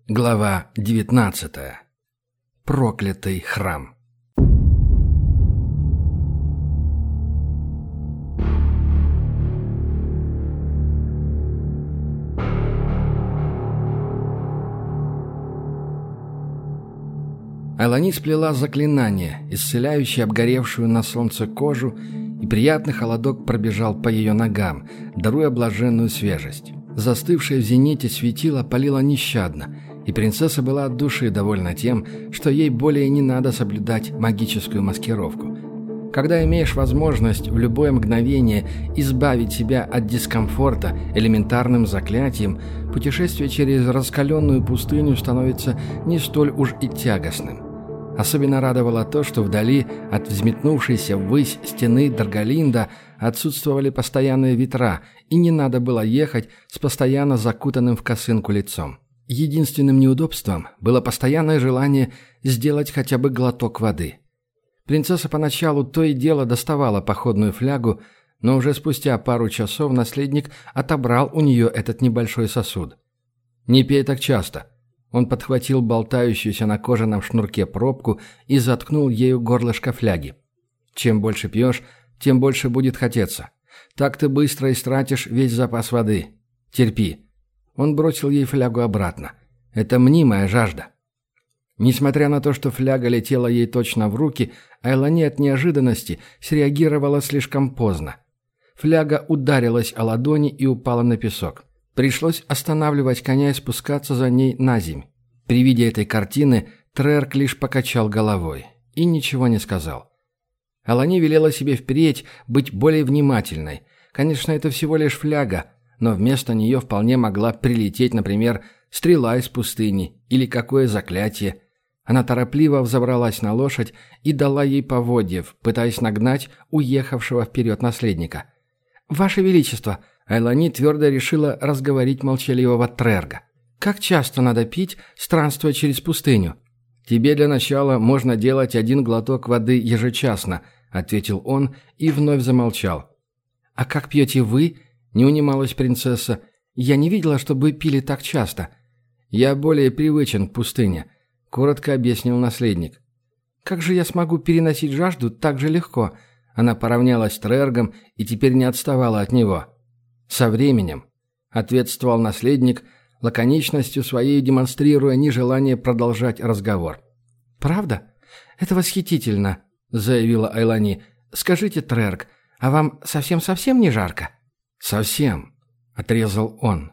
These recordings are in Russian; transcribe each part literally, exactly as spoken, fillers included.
Глава девятнадцатая. Проклятый храм. Айлани сплела заклинание, исцеляющее обгоревшую на солнце кожу, и приятный холодок пробежал по ее ногам, даруя блаженную свежесть. Застывшее в зените светило палило нещадно, и принцесса была от души довольна тем, что ей более не надо соблюдать магическую маскировку. Когда имеешь возможность в любое мгновение избавить себя от дискомфорта элементарным заклятием, путешествие через раскаленную пустыню становится не столь уж и тягостным. Особенно радовало то, что вдали от взметнувшейся ввысь стены Даргалинда отсутствовали постоянные ветра, и не надо было ехать с постоянно закутанным в косынку лицом. Единственным неудобством было постоянное желание сделать хотя бы глоток воды. Принцесса поначалу то и дело доставала походную флягу, но уже спустя пару часов наследник отобрал у нее этот небольшой сосуд. «Не пей так часто». Он подхватил болтающуюся на кожаном шнурке пробку и заткнул ею горлышко фляги. «Чем больше пьешь, тем больше будет хотеться. Так ты быстро истратишь весь запас воды. Терпи». Он бросил ей флягу обратно. «Это мнимая жажда». Несмотря на то, что фляга летела ей точно в руки, Айлани от неожиданности среагировала слишком поздно. Фляга ударилась о ладони и упала на песок. Пришлось останавливать коня и спускаться за ней на земь. При виде этой картины Трерк лишь покачал головой и ничего не сказал. Айлани велела себе впредь быть более внимательной. Конечно, это всего лишь фляга, но вместо нее вполне могла прилететь, например, стрела из пустыни или какое заклятие. Она торопливо взобралась на лошадь и дала ей поводьев, пытаясь нагнать уехавшего вперед наследника. «Ваше Величество!» Айлани твердо решила разговорить молчаливого Трерга. «Как часто надо пить, странствуя через пустыню?» «Тебе для начала можно делать один глоток воды ежечасно», — ответил он и вновь замолчал. «А как пьете вы?» — не унималась принцесса. «Я не видела, чтобы пили так часто». «Я более привычен к пустыне», — коротко объяснил наследник. «Как же я смогу переносить жажду так же легко?» Она поравнялась с Трергом и теперь не отставала от него. «Со временем», — ответствовал наследник, лаконичностью своей демонстрируя нежелание продолжать разговор. «Правда? Это восхитительно», — заявила Айлани. «Скажите, Трерг, а вам совсем-совсем не жарко?» «Совсем», — отрезал он.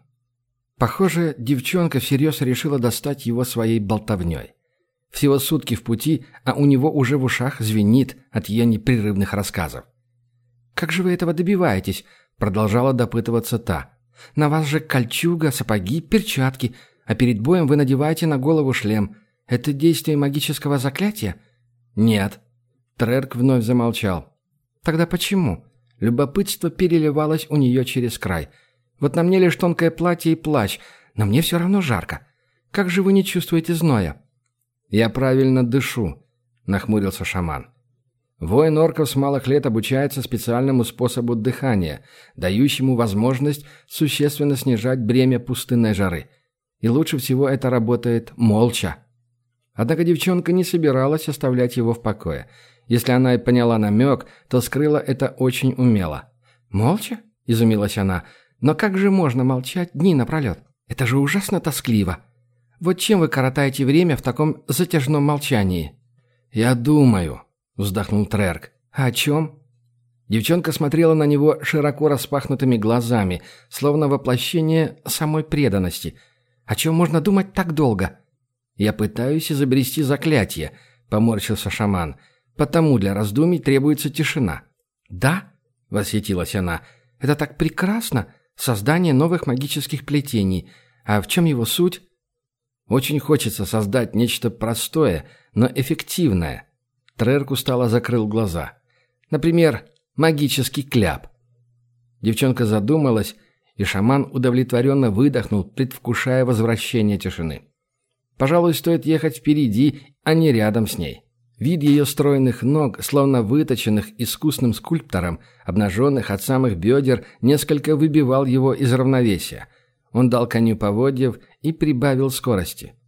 Похоже, девчонка всерьез решила достать его своей болтовней. Всего сутки в пути, а у него уже в ушах звенит от ее непрерывных рассказов. «Как же вы этого добиваетесь?» — продолжала допытываться та. «На вас же кольчуга, сапоги, перчатки, а перед боем вы надеваете на голову шлем. Это действие магического заклятия?» «Нет». Трерк вновь замолчал. «Тогда почему?» Любопытство переливалось у нее через край. «Вот на мне лишь тонкое платье и плащ, но мне все равно жарко. Как же вы не чувствуете зноя?» «Я правильно дышу», — нахмурился шаман. Воин орков с малых лет обучается специальному способу дыхания, дающему возможность существенно снижать бремя пустынной жары. И лучше всего это работает молча. Однако девчонка не собиралась оставлять его в покое. Если она и поняла намек, то скрыла это очень умело. «Молча?» – изумилась она. «Но как же можно молчать дни напролет? Это же ужасно тоскливо. Вот чем вы коротаете время в таком затяжном молчании?» «Я думаю», — вздохнул Трерк. «А о чем?» Девчонка смотрела на него широко распахнутыми глазами, словно воплощение самой преданности. «О чем можно думать так долго?» «Я пытаюсь изобрести заклятие», — поморщился шаман. «Потому для раздумий требуется тишина». «Да?» — восхитилась она. «Это так прекрасно! Создание новых магических плетений. А в чем его суть?» «Очень хочется создать нечто простое, но эффективное». Трерк устало закрыл глаза. «Например, магический кляп». Девчонка задумалась, и шаман удовлетворенно выдохнул, предвкушая возвращение тишины. Пожалуй, стоит ехать впереди, а не рядом с ней. Вид ее стройных ног, словно выточенных искусным скульптором, обнаженных от самых бедер, несколько выбивал его из равновесия. Он дал коню поводьев и прибавил скорости.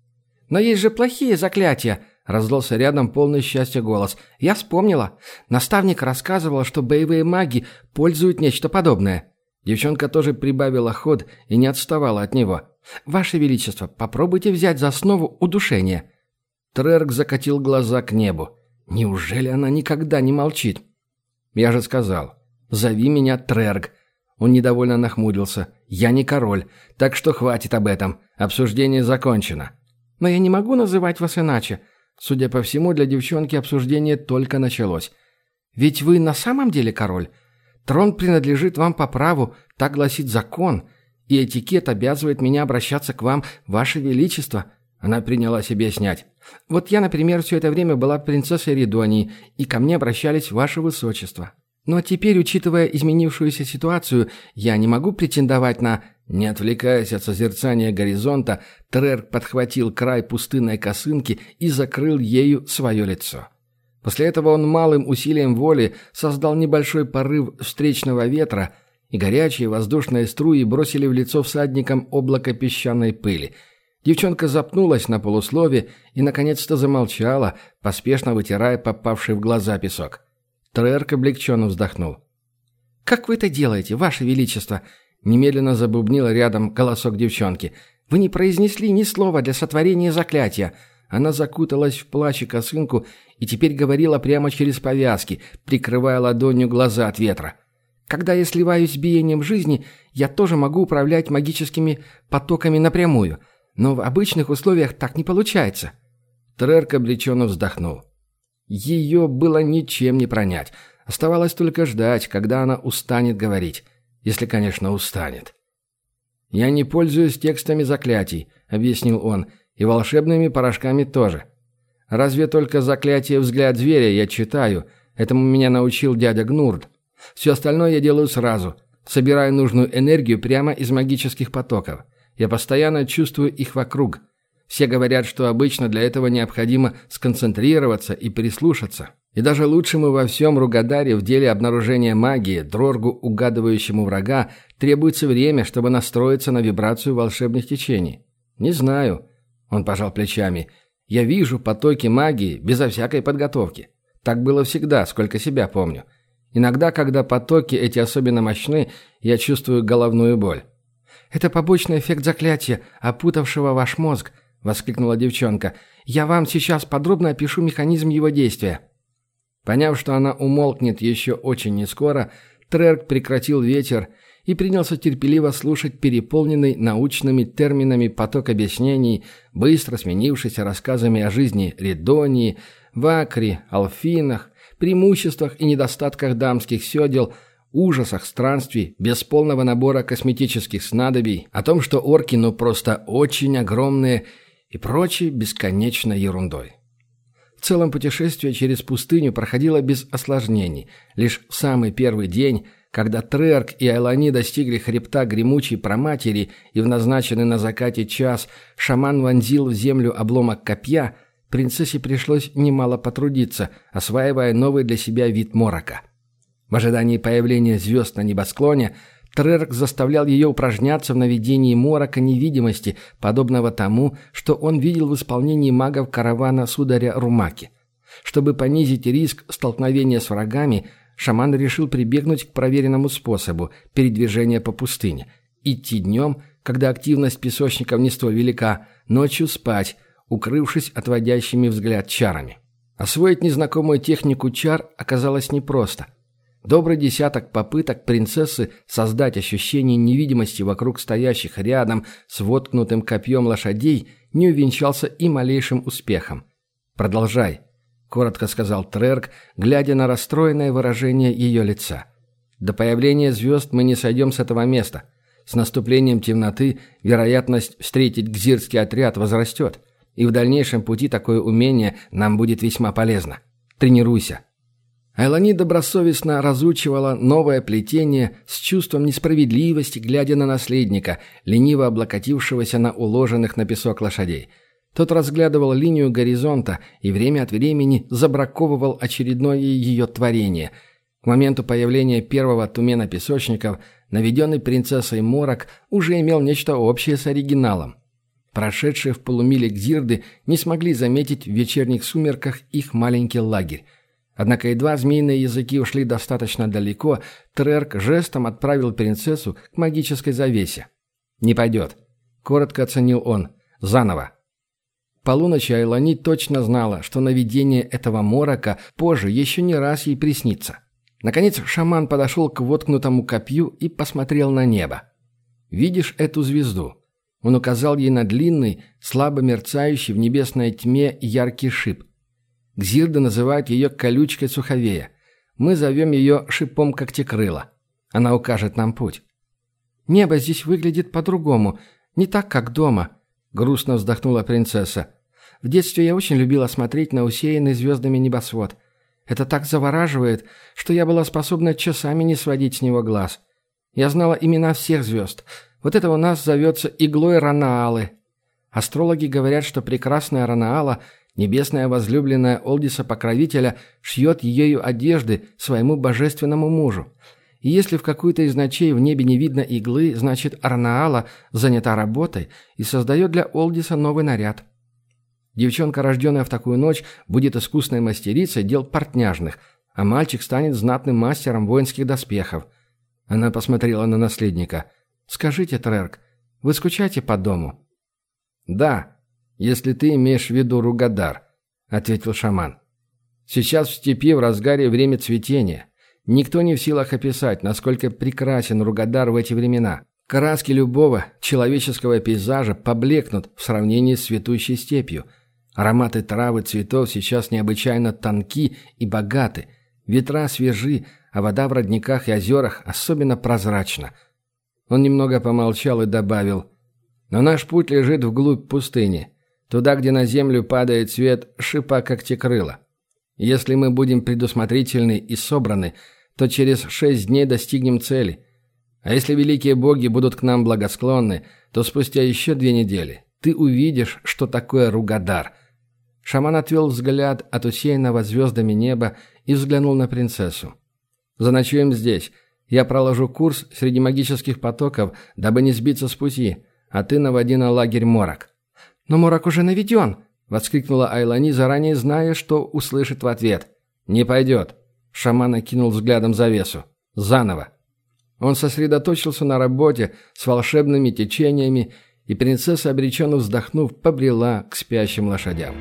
«Но есть же плохие заклятия!» — раздался рядом полный счастья голос. «Я вспомнила. Наставник рассказывал, что боевые маги пользуют нечто подобное». Девчонка тоже прибавила ход и не отставала от него. «Ваше Величество, попробуйте взять за основу удушение». Трерк закатил глаза к небу. «Неужели она никогда не молчит?» «Я же сказал, зови меня Трерк». Он недовольно нахмурился. «Я не король, так что хватит об этом. Обсуждение закончено». «Но я не могу называть вас иначе». Судя по всему, для девчонки обсуждение только началось. «Ведь вы на самом деле король. Трон принадлежит вам по праву, так гласит закон, и этикет обязывает меня обращаться к вам, ваше величество». Она принялась объяснять. «Вот я, например, все это время была принцессой Ридонии, и ко мне обращались ваше высочество. Ну а теперь, учитывая изменившуюся ситуацию, я не могу претендовать на...» Не отвлекаясь от созерцания горизонта, Трерк подхватил край пустынной косынки и закрыл ею свое лицо. После этого он малым усилием воли создал небольшой порыв встречного ветра, и горячие воздушные струи бросили в лицо всадникам облако песчаной пыли. Девчонка запнулась на полуслове и, наконец-то, замолчала, поспешно вытирая попавший в глаза песок. Трерк облегченно вздохнул. «Как вы это делаете, ваше величество?» Немедленно забубнил рядом голосок девчонки. «Вы не произнесли ни слова для сотворения заклятия». Она закуталась в плащ и косынку и теперь говорила прямо через повязки, прикрывая ладонью глаза от ветра. «Когда я сливаюсь с биением жизни, я тоже могу управлять магическими потоками напрямую, но в обычных условиях так не получается». Трерк облегченно вздохнул. Ее было ничем не пронять. Оставалось только ждать, когда она устанет говорить. Если, конечно, устанет. «Я не пользуюсь текстами заклятий», — объяснил он, — «и волшебными порошками тоже. Разве только заклятие «Взгляд зверя» я читаю, этому меня научил дядя Гнурд. Все остальное я делаю сразу, собираю нужную энергию прямо из магических потоков. Я постоянно чувствую их вокруг. Все говорят, что обычно для этого необходимо сконцентрироваться и прислушаться. И даже лучшему во всем Ругадаре в деле обнаружения магии, Дроргу, угадывающему врага, требуется время, чтобы настроиться на вибрацию волшебных течений. Не знаю. Он пожал плечами. Я вижу потоки магии безо всякой подготовки. Так было всегда, сколько себя помню. Иногда, когда потоки эти особенно мощны, я чувствую головную боль. «Это побочный эффект заклятия, опутавшего ваш мозг», — воскликнула девчонка. «Я вам сейчас подробно опишу механизм его действия». Поняв, что она умолкнет еще очень нескоро, Трерк прекратил ветер и принялся терпеливо слушать переполненный научными терминами поток объяснений, быстро сменившийся рассказами о жизни Ридонии, Вакре, Алфинах, преимуществах и недостатках дамских седел, ужасах странствий, без полного набора косметических снадобий, о том, что орки ну просто очень огромные и прочей бесконечной ерундой. В целом путешествие через пустыню проходило без осложнений. Лишь в самый первый день, когда Трерк и Айлани достигли хребта гремучей проматери и в назначенный на закате час шаман вонзил в землю обломок копья, принцессе пришлось немало потрудиться, осваивая новый для себя вид морока. В ожидании появления звезд на небосклоне Трерк заставлял ее упражняться в наведении морока невидимости, подобного тому, что он видел в исполнении магов каравана сударя Румаки. Чтобы понизить риск столкновения с врагами, шаман решил прибегнуть к проверенному способу передвижения по пустыне. Идти днем, когда активность песочников не столь велика, ночью спать, укрывшись отводящими взгляд чарами. Освоить незнакомую технику чар оказалось непросто. Добрый десяток попыток принцессы создать ощущение невидимости вокруг стоящих рядом с воткнутым копьем лошадей не увенчался и малейшим успехом. «Продолжай», — коротко сказал Трерк, глядя на расстроенное выражение ее лица. «До появления звезд мы не сойдем с этого места. С наступлением темноты вероятность встретить гзирский отряд возрастет, и в дальнейшем пути такое умение нам будет весьма полезно. Тренируйся». Айлани добросовестно разучивала новое плетение с чувством несправедливости, глядя на наследника, лениво облокотившегося на уложенных на песок лошадей. Тот разглядывал линию горизонта и время от времени забраковывал очередное ее творение. К моменту появления первого тумена песочников наведенный принцессой морок уже имел нечто общее с оригиналом. Прошедшие в полумиле гзирды не смогли заметить в вечерних сумерках их маленький лагерь. Однако едва змеиные языки ушли достаточно далеко, Трерк жестом отправил принцессу к магической завесе. «Не пойдет», — коротко оценил он. «Заново». К полуночи Айлани точно знала, что наведение этого морока позже еще не раз ей приснится. Наконец шаман подошел к воткнутому копью и посмотрел на небо. «Видишь эту звезду?» Он указал ей на длинный, слабо мерцающий в небесной тьме яркий шип. Гзирды называют ее колючкой суховея. Мы зовем ее шипом когтекрыла. Она укажет нам путь. «Небо здесь выглядит по-другому, не так, как дома», — грустно вздохнула принцесса. «В детстве я очень любила смотреть на усеянный звездами небосвод. Это так завораживает, что я была способна часами не сводить с него глаз. Я знала имена всех звезд. Вот это у нас зовется иглой Ранаалы. Астрологи говорят, что прекрасная Ранаала, небесная возлюбленная Олдиса-покровителя, шьет ею одежды своему божественному мужу. И если в какую-то из ночей в небе не видно иглы, значит Ранаала занята работой и создает для Олдиса новый наряд. Девчонка, рожденная в такую ночь, будет искусной мастерицей дел портняжных, а мальчик станет знатным мастером воинских доспехов. Она посмотрела на наследника. «Скажите, Трерк, вы скучаете по дому?» «Да, если ты имеешь в виду Ругадар», — ответил шаман. «Сейчас в степи в разгаре время цветения. Никто не в силах описать, насколько прекрасен Ругадар в эти времена. Краски любого человеческого пейзажа поблекнут в сравнении с цветущей степью. Ароматы трав и цветов сейчас необычайно тонки и богаты. Ветра свежи, а вода в родниках и озерах особенно прозрачна». Он немного помолчал и добавил: «Но наш путь лежит вглубь пустыни, туда, где на землю падает свет шипа когтекрыла. Если мы будем предусмотрительны и собраны, то через шесть дней достигнем цели. А если великие боги будут к нам благосклонны, то спустя еще две недели ты увидишь, что такое Ругадар». Шаман отвел взгляд от усеянного звездами неба и взглянул на принцессу. «Заночуем здесь. Я проложу курс среди магических потоков, дабы не сбиться с пути, а ты наводи на лагерь морок». «Но морок уже наведен!» — воскликнула Айлани, заранее зная, что услышит в ответ. «Не пойдет!» — шаман окинул взглядом завесу. «Заново!» Он сосредоточился на работе с волшебными течениями, и принцесса, обреченно вздохнув, побрела к спящим лошадям.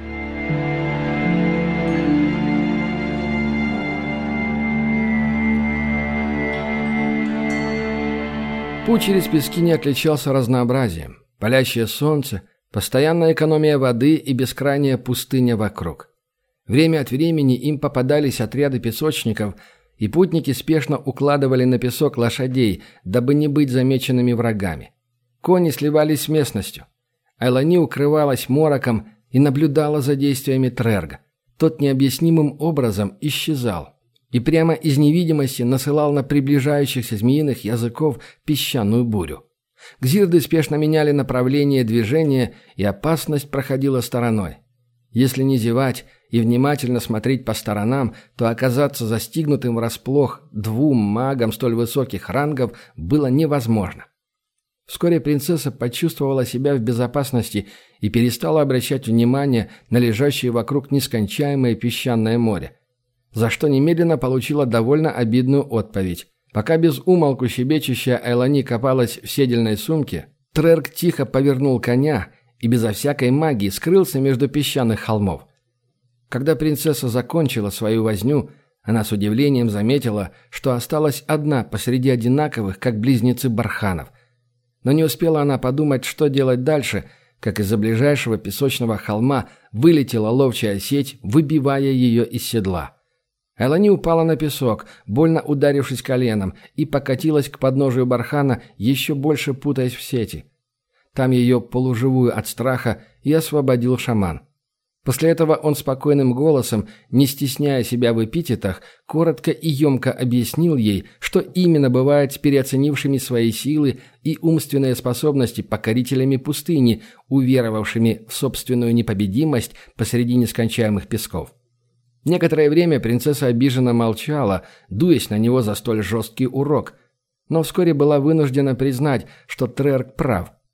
Путь через пески не отличался разнообразием. Палящее солнце, постоянная экономия воды и бескрайняя пустыня вокруг. Время от времени им попадались отряды песочников, и путники спешно укладывали на песок лошадей, дабы не быть замеченными врагами. Кони сливались с местностью. Айлани укрывалась мороком и наблюдала за действиями Трерга. Тот необъяснимым образом исчезал и прямо из невидимости насылал на приближающихся змеиных языков песчаную бурю. Гзирды спешно меняли направление движения, и опасность проходила стороной. Если не зевать и внимательно смотреть по сторонам, то оказаться застигнутым врасплох двум магам столь высоких рангов было невозможно. Вскоре принцесса почувствовала себя в безопасности и перестала обращать внимание на лежащее вокруг нескончаемое песчаное море, за что немедленно получила довольно обидную отповедь. Пока без умолку щебечущая Айлани копалась в седельной сумке, Трерк тихо повернул коня и безо всякой магии скрылся между песчаных холмов. Когда принцесса закончила свою возню, она с удивлением заметила, что осталась одна посреди одинаковых, как близнецы барханов. Но не успела она подумать, что делать дальше, как из-за ближайшего песочного холма вылетела ловчая сеть, выбивая ее из седла. Айлани упала на песок, больно ударившись коленом, и покатилась к подножию бархана, еще больше путаясь в сети. Там ее, полуживую от страха, и освободил шаман. После этого он спокойным голосом, не стесняя себя в эпитетах, коротко и емко объяснил ей, что именно бывает с переоценившими свои силы и умственные способности покорителями пустыни, уверовавшими в собственную непобедимость посреди нескончаемых песков. Некоторое время принцесса обиженно молчала, дуясь на него за столь жесткий урок, но вскоре была вынуждена признать, что Трерк прав.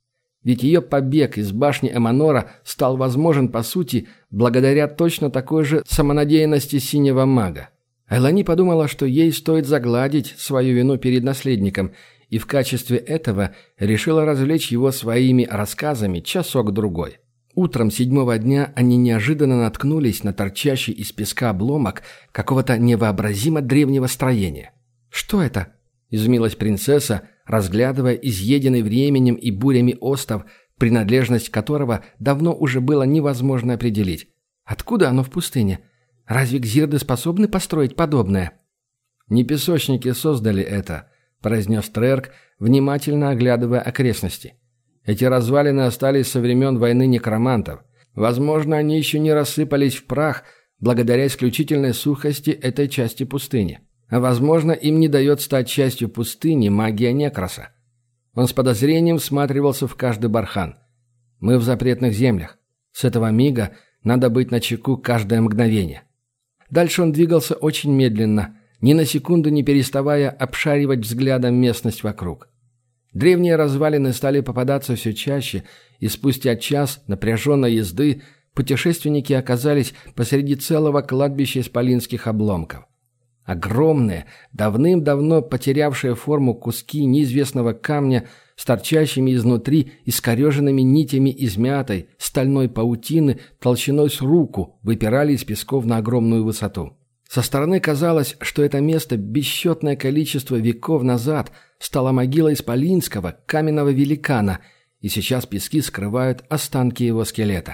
Ведь ее побег из башни Эманора стал возможен, по сути, благодаря точно такой же самонадеянности синего мага. Айлани подумала, что ей стоит загладить свою вину перед наследником, и в качестве этого решила развлечь его своими рассказами часок-другой. Утром седьмого дня они неожиданно наткнулись на торчащий из песка обломок какого-то невообразимо древнего строения. «Что это?» – изумилась принцесса, разглядывая изъеденный временем и бурями остов, принадлежность которого давно уже было невозможно определить. «Откуда оно в пустыне? Разве гзирды способны построить подобное?» «Не песочники создали это», – произнес Трерк, внимательно оглядывая окрестности. «Эти развалины остались со времен войны некромантов. Возможно, они еще не рассыпались в прах благодаря исключительной сухости этой части пустыни. А возможно, им не дает стать частью пустыни магия Некроса». Он с подозрением всматривался в каждый бархан. «Мы в запретных землях. С этого мига надо быть начеку каждое мгновение». Дальше он двигался очень медленно, ни на секунду не переставая обшаривать взглядом местность вокруг. Древние развалины стали попадаться все чаще, и спустя час напряженной езды путешественники оказались посреди целого кладбища исполинских обломков. Огромные, давным-давно потерявшие форму куски неизвестного камня с торчащими изнутри искореженными нитями измятой стальной паутины толщиной с руку выпирали из песков на огромную высоту. Со стороны казалось, что это место бесчетное количество веков назад стало могилой исполинского каменного великана, и сейчас пески скрывают останки его скелета.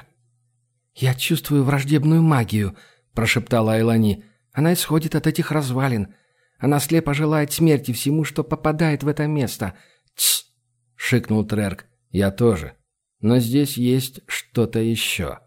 «Я чувствую враждебную магию», – прошептала Айлани. «Она исходит от этих развалин. Она слепо желает смерти всему, что попадает в это место». «Тсс!» – шикнул Трерк. «Я тоже. Но здесь есть что-то еще».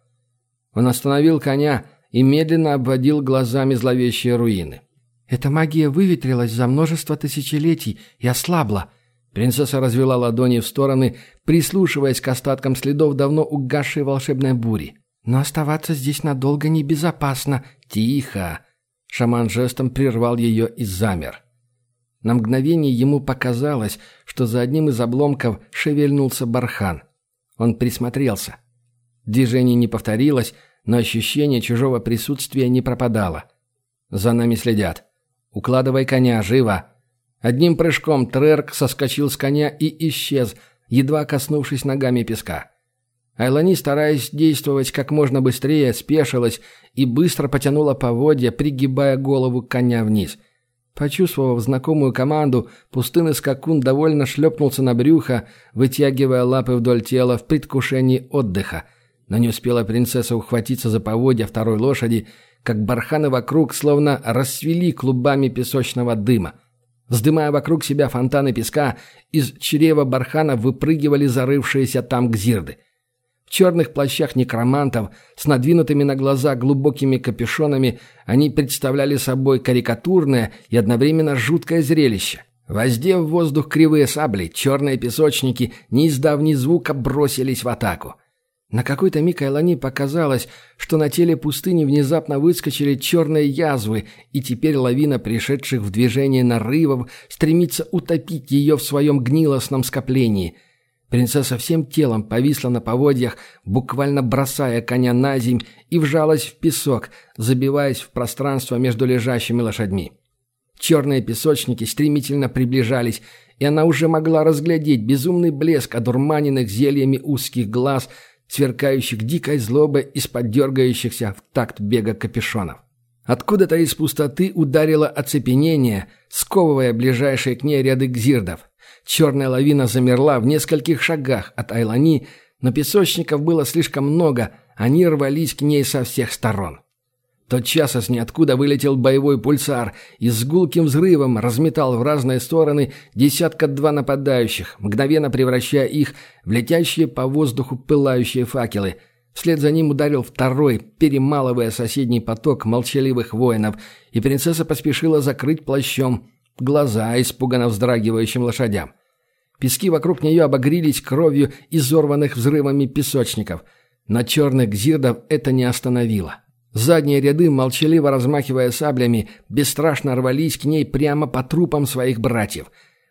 Он остановил коня и медленно обводил глазами зловещие руины. «Эта магия выветрилась за множество тысячелетий и ослабла». Принцесса развела ладони в стороны, прислушиваясь к остаткам следов давно угасшей волшебной бури. «Но оставаться здесь надолго небезопасно». «Тихо!» Шаман жестом прервал ее и замер. На мгновение ему показалось, что за одним из обломков шевельнулся бархан. Он присмотрелся. Движение не повторилось, но ощущение чужого присутствия не пропадало. «За нами следят. Укладывай коня, живо!» Одним прыжком Трерк соскочил с коня и исчез, едва коснувшись ногами песка. Айлани, стараясь действовать как можно быстрее, спешилась и быстро потянула поводья, пригибая голову коня вниз. Почувствовав знакомую команду, пустынный скакун довольно шлепнулся на брюхо, вытягивая лапы вдоль тела в предвкушении отдыха. Но не успела принцесса ухватиться за поводья второй лошади, как барханы вокруг словно расцвели клубами песочного дыма. Вздымая вокруг себя фонтаны песка, из чрева бархана выпрыгивали зарывшиеся там гзирды. В черных плащах некромантов, с надвинутыми на глаза глубокими капюшонами, они представляли собой карикатурное и одновременно жуткое зрелище. Воздев в воздух кривые сабли, черные песочники, не издав ни звука, бросились в атаку. На какой-то миг Айлани показалось, что на теле пустыни внезапно выскочили черные язвы, и теперь лавина пришедших в движение нарывов стремится утопить ее в своем гнилостном скоплении. Принцесса всем телом повисла на поводьях, буквально бросая коня на земь, и вжалась в песок, забиваясь в пространство между лежащими лошадьми. Черные песочники стремительно приближались, и она уже могла разглядеть безумный блеск одурманенных зельями узких глаз, сверкающих дикой злобой из-под дергающихся в такт бега капюшонов. Откуда-то из пустоты ударило оцепенение, сковывая ближайшие к ней ряды гзирдов. Черная лавина замерла в нескольких шагах от Айлани, но песочников было слишком много, они рвались к ней со всех сторон. Тотчас из ниоткуда вылетел боевой пульсар и с гулким взрывом разметал в разные стороны десятка-два нападающих, мгновенно превращая их в летящие по воздуху пылающие факелы. Вслед за ним ударил второй, перемалывая соседний поток молчаливых воинов, и принцесса поспешила закрыть плащом глаза испуганно вздрагивающим лошадям. Пески вокруг нее обогрелись кровью изорванных взрывами песочников. Но черных гзирдов это не остановило. Задние ряды, молчаливо размахивая саблями, бесстрашно рвались к ней прямо по трупам своих братьев.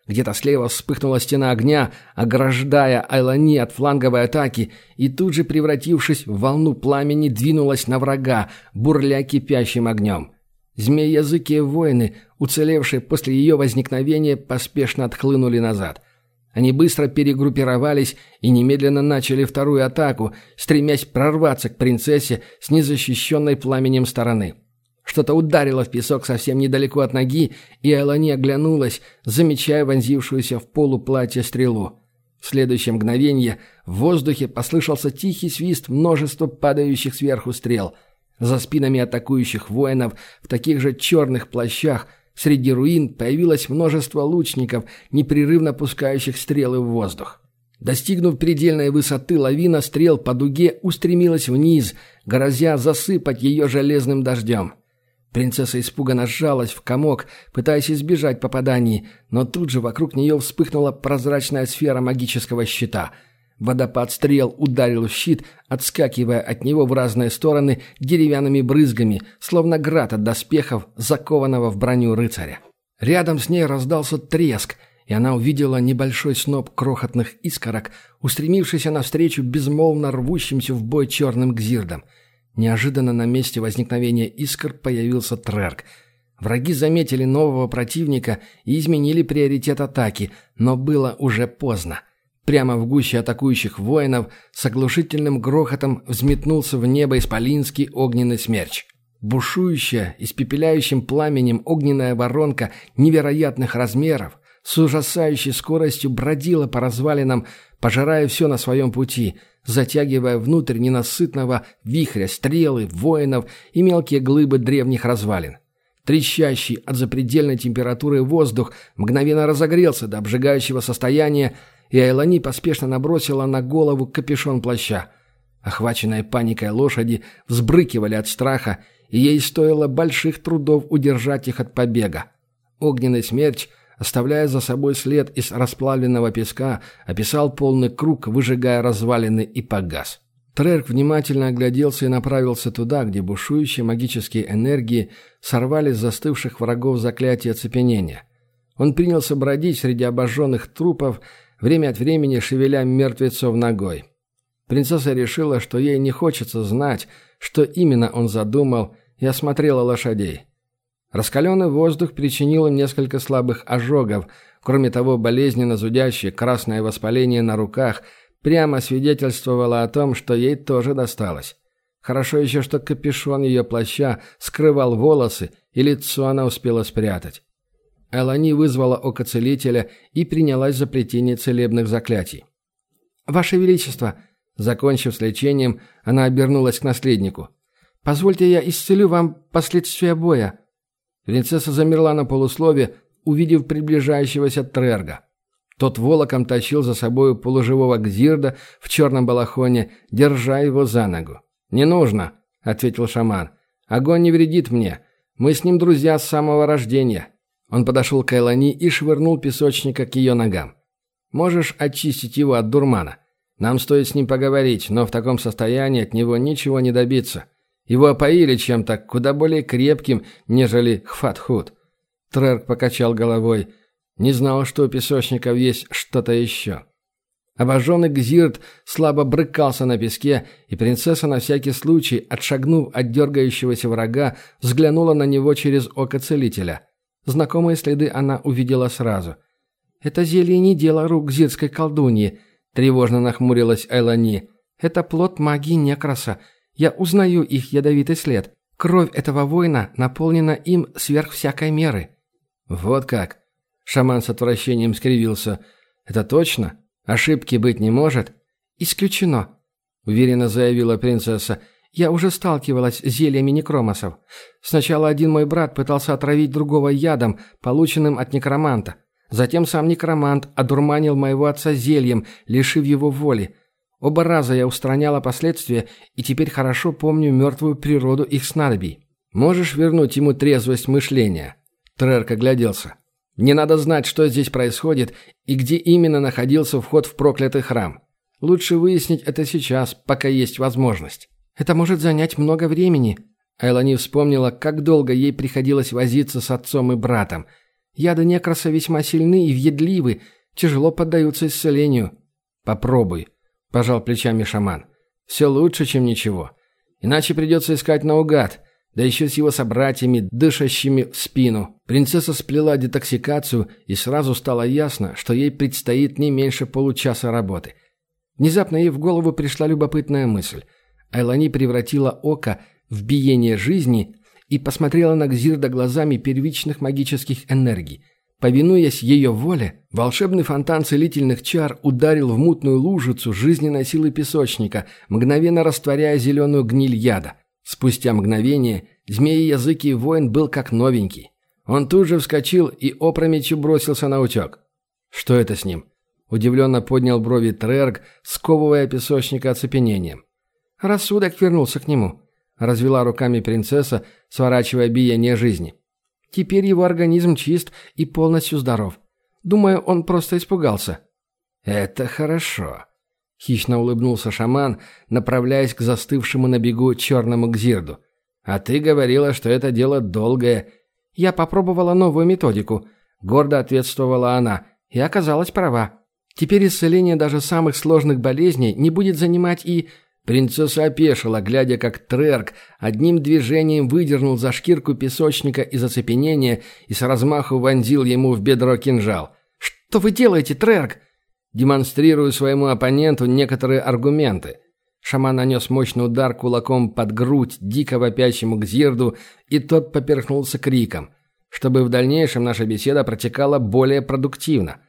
Где-то слева вспыхнула стена огня, ограждая Айлани от фланговой атаки, и тут же, превратившись в волну пламени, двинулась на врага, бурля кипящим огнем. Змеязыкие воины, уцелевшие после ее возникновения, поспешно отхлынули назад. Они быстро перегруппировались и немедленно начали вторую атаку, стремясь прорваться к принцессе с незащищенной пламенем стороны. Что-то ударило в песок совсем недалеко от ноги, и Айлани оглянулась, замечая вонзившуюся в полу платья стрелу. В следующее мгновение в воздухе послышался тихий свист множества падающих сверху стрел. За спинами атакующих воинов в таких же черных плащах среди руин появилось множество лучников, непрерывно пускающих стрелы в воздух. Достигнув предельной высоты, лавина стрел по дуге устремилась вниз, грозя засыпать ее железным дождем. Принцесса испуганно сжалась в комок, пытаясь избежать попаданий, но тут же вокруг нее вспыхнула прозрачная сфера магического щита. Водопад стрел ударил в щит, отскакивая от него в разные стороны деревянными брызгами, словно град от доспехов, закованного в броню рыцаря. Рядом с ней раздался треск, и она увидела небольшой сноп крохотных искорок, устремившийся навстречу безмолвно рвущимся в бой черным гзирдам. Неожиданно на месте возникновения искр появился Трерк. Враги заметили нового противника и изменили приоритет атаки, но было уже поздно. Прямо в гуще атакующих воинов с оглушительным грохотом взметнулся в небо исполинский огненный смерч. Бушующая, испепеляющим пламенем огненная воронка невероятных размеров с ужасающей скоростью бродила по развалинам, пожирая все на своем пути, затягивая внутрь ненасытного вихря стрелы, воинов и мелкие глыбы древних развалин. Трещащий от запредельной температуры воздух мгновенно разогрелся до обжигающего состояния, и Айлани поспешно набросила на голову капюшон плаща. Охваченные паникой лошади взбрыкивали от страха, и ей стоило больших трудов удержать их от побега. Огненный смерч, оставляя за собой след из расплавленного песка, описал полный круг, выжигая развалины, и погас. Трерк внимательно огляделся и направился туда, где бушующие магические энергии сорвали с застывших врагов заклятие оцепенения. Он принялся бродить среди обожженных трупов, время от времени шевеля мертвецов ногой. Принцесса решила, что ей не хочется знать, что именно он задумал, и осмотрела лошадей. Раскаленный воздух причинил им несколько слабых ожогов. Кроме того, болезненно зудящее красное воспаление на руках прямо свидетельствовало о том, что ей тоже досталось. Хорошо еще, что капюшон ее плаща скрывал волосы, и лицо она успела спрятать. Айлани вызвала око целителя и принялась за плетение целебных заклятий. «Ваше Величество!» Закончив с лечением, она обернулась к наследнику. «Позвольте, я исцелю вам последствия боя». Принцесса замерла на полуслове, увидев приближающегося Трерга. Тот волоком тащил за собою полуживого гзирда в черном балахоне, держа его за ногу. «Не нужно», — ответил шаман. «Огонь не вредит мне. Мы с ним друзья с самого рождения». Он подошел к Айлани и швырнул песочника к ее ногам. «Можешь очистить его от дурмана. Нам стоит с ним поговорить, но в таком состоянии от него ничего не добиться. Его опоили чем-то куда более крепким, нежели Хфатхут». Трерк покачал головой. Не знал, что у песочников есть что-то еще. Обожженный гзирд слабо брыкался на песке, и принцесса на всякий случай, отшагнув от дергающегося врага, взглянула на него через око целителя. Знакомые следы она увидела сразу. «Это зелье не дело рук гзирдской колдуньи», — тревожно нахмурилась Айлани. «Это плод магии Некроса. Я узнаю их ядовитый след. Кровь этого воина наполнена им сверх всякой меры». «Вот как?» — шаман с отвращением скривился. «Это точно? Ошибки быть не может?» «Исключено», — уверенно заявила принцесса. «Я уже сталкивалась с зельями некромосов. Сначала один мой брат пытался отравить другого ядом, полученным от некроманта. Затем сам некромант одурманил моего отца зельем, лишив его воли. Оба раза я устраняла последствия, и теперь хорошо помню мертвую природу их снадобий». «Можешь вернуть ему трезвость мышления?» Трерк огляделся. «Мне надо знать, что здесь происходит и где именно находился вход в проклятый храм. Лучше выяснить это сейчас, пока есть возможность». «Это может занять много времени». Айлани вспомнила, как долго ей приходилось возиться с отцом и братом. Яды некроса весьма сильны и въедливы, тяжело поддаются исцелению». «Попробуй», – пожал плечами шаман. «Все лучше, чем ничего. Иначе придется искать наугад, да еще с его собратьями, дышащими в спину». Принцесса сплела детоксикацию, и сразу стало ясно, что ей предстоит не меньше получаса работы. Внезапно ей в голову пришла любопытная мысль. Айлани превратила око в биение жизни и посмотрела на Гзирда глазами первичных магических энергий. Повинуясь ее воле, волшебный фонтан целительных чар ударил в мутную лужицу жизненной силы песочника, мгновенно растворяя зеленую гниль яда. Спустя мгновение змеи-языкий воин был как новенький. Он тут же вскочил и опрометью бросился на утек. «Что это с ним?» Удивленно поднял брови Трерк, сковывая песочника оцепенением. «Рассудок вернулся к нему», — развела руками принцесса, сворачивая биение жизни. «Теперь его организм чист и полностью здоров. Думаю, он просто испугался». «Это хорошо», — хищно улыбнулся шаман, направляясь к застывшему на бегу черному Гзирду. «А ты говорила, что это дело долгое». «Я попробовала новую методику», — гордо ответствовала она, — «и оказалась права. Теперь исцеление даже самых сложных болезней не будет занимать и...» Принцесса опешила, глядя, как Трерк одним движением выдернул за шкирку песочника из оцепенения и с размаху вонзил ему в бедро кинжал. «Что вы делаете, Трерк?» Демонстрирую своему оппоненту некоторые аргументы. Шаман нанес мощный удар кулаком под грудь дико вопящему Гзирду, и тот поперхнулся криком, чтобы в дальнейшем наша беседа протекала более продуктивно.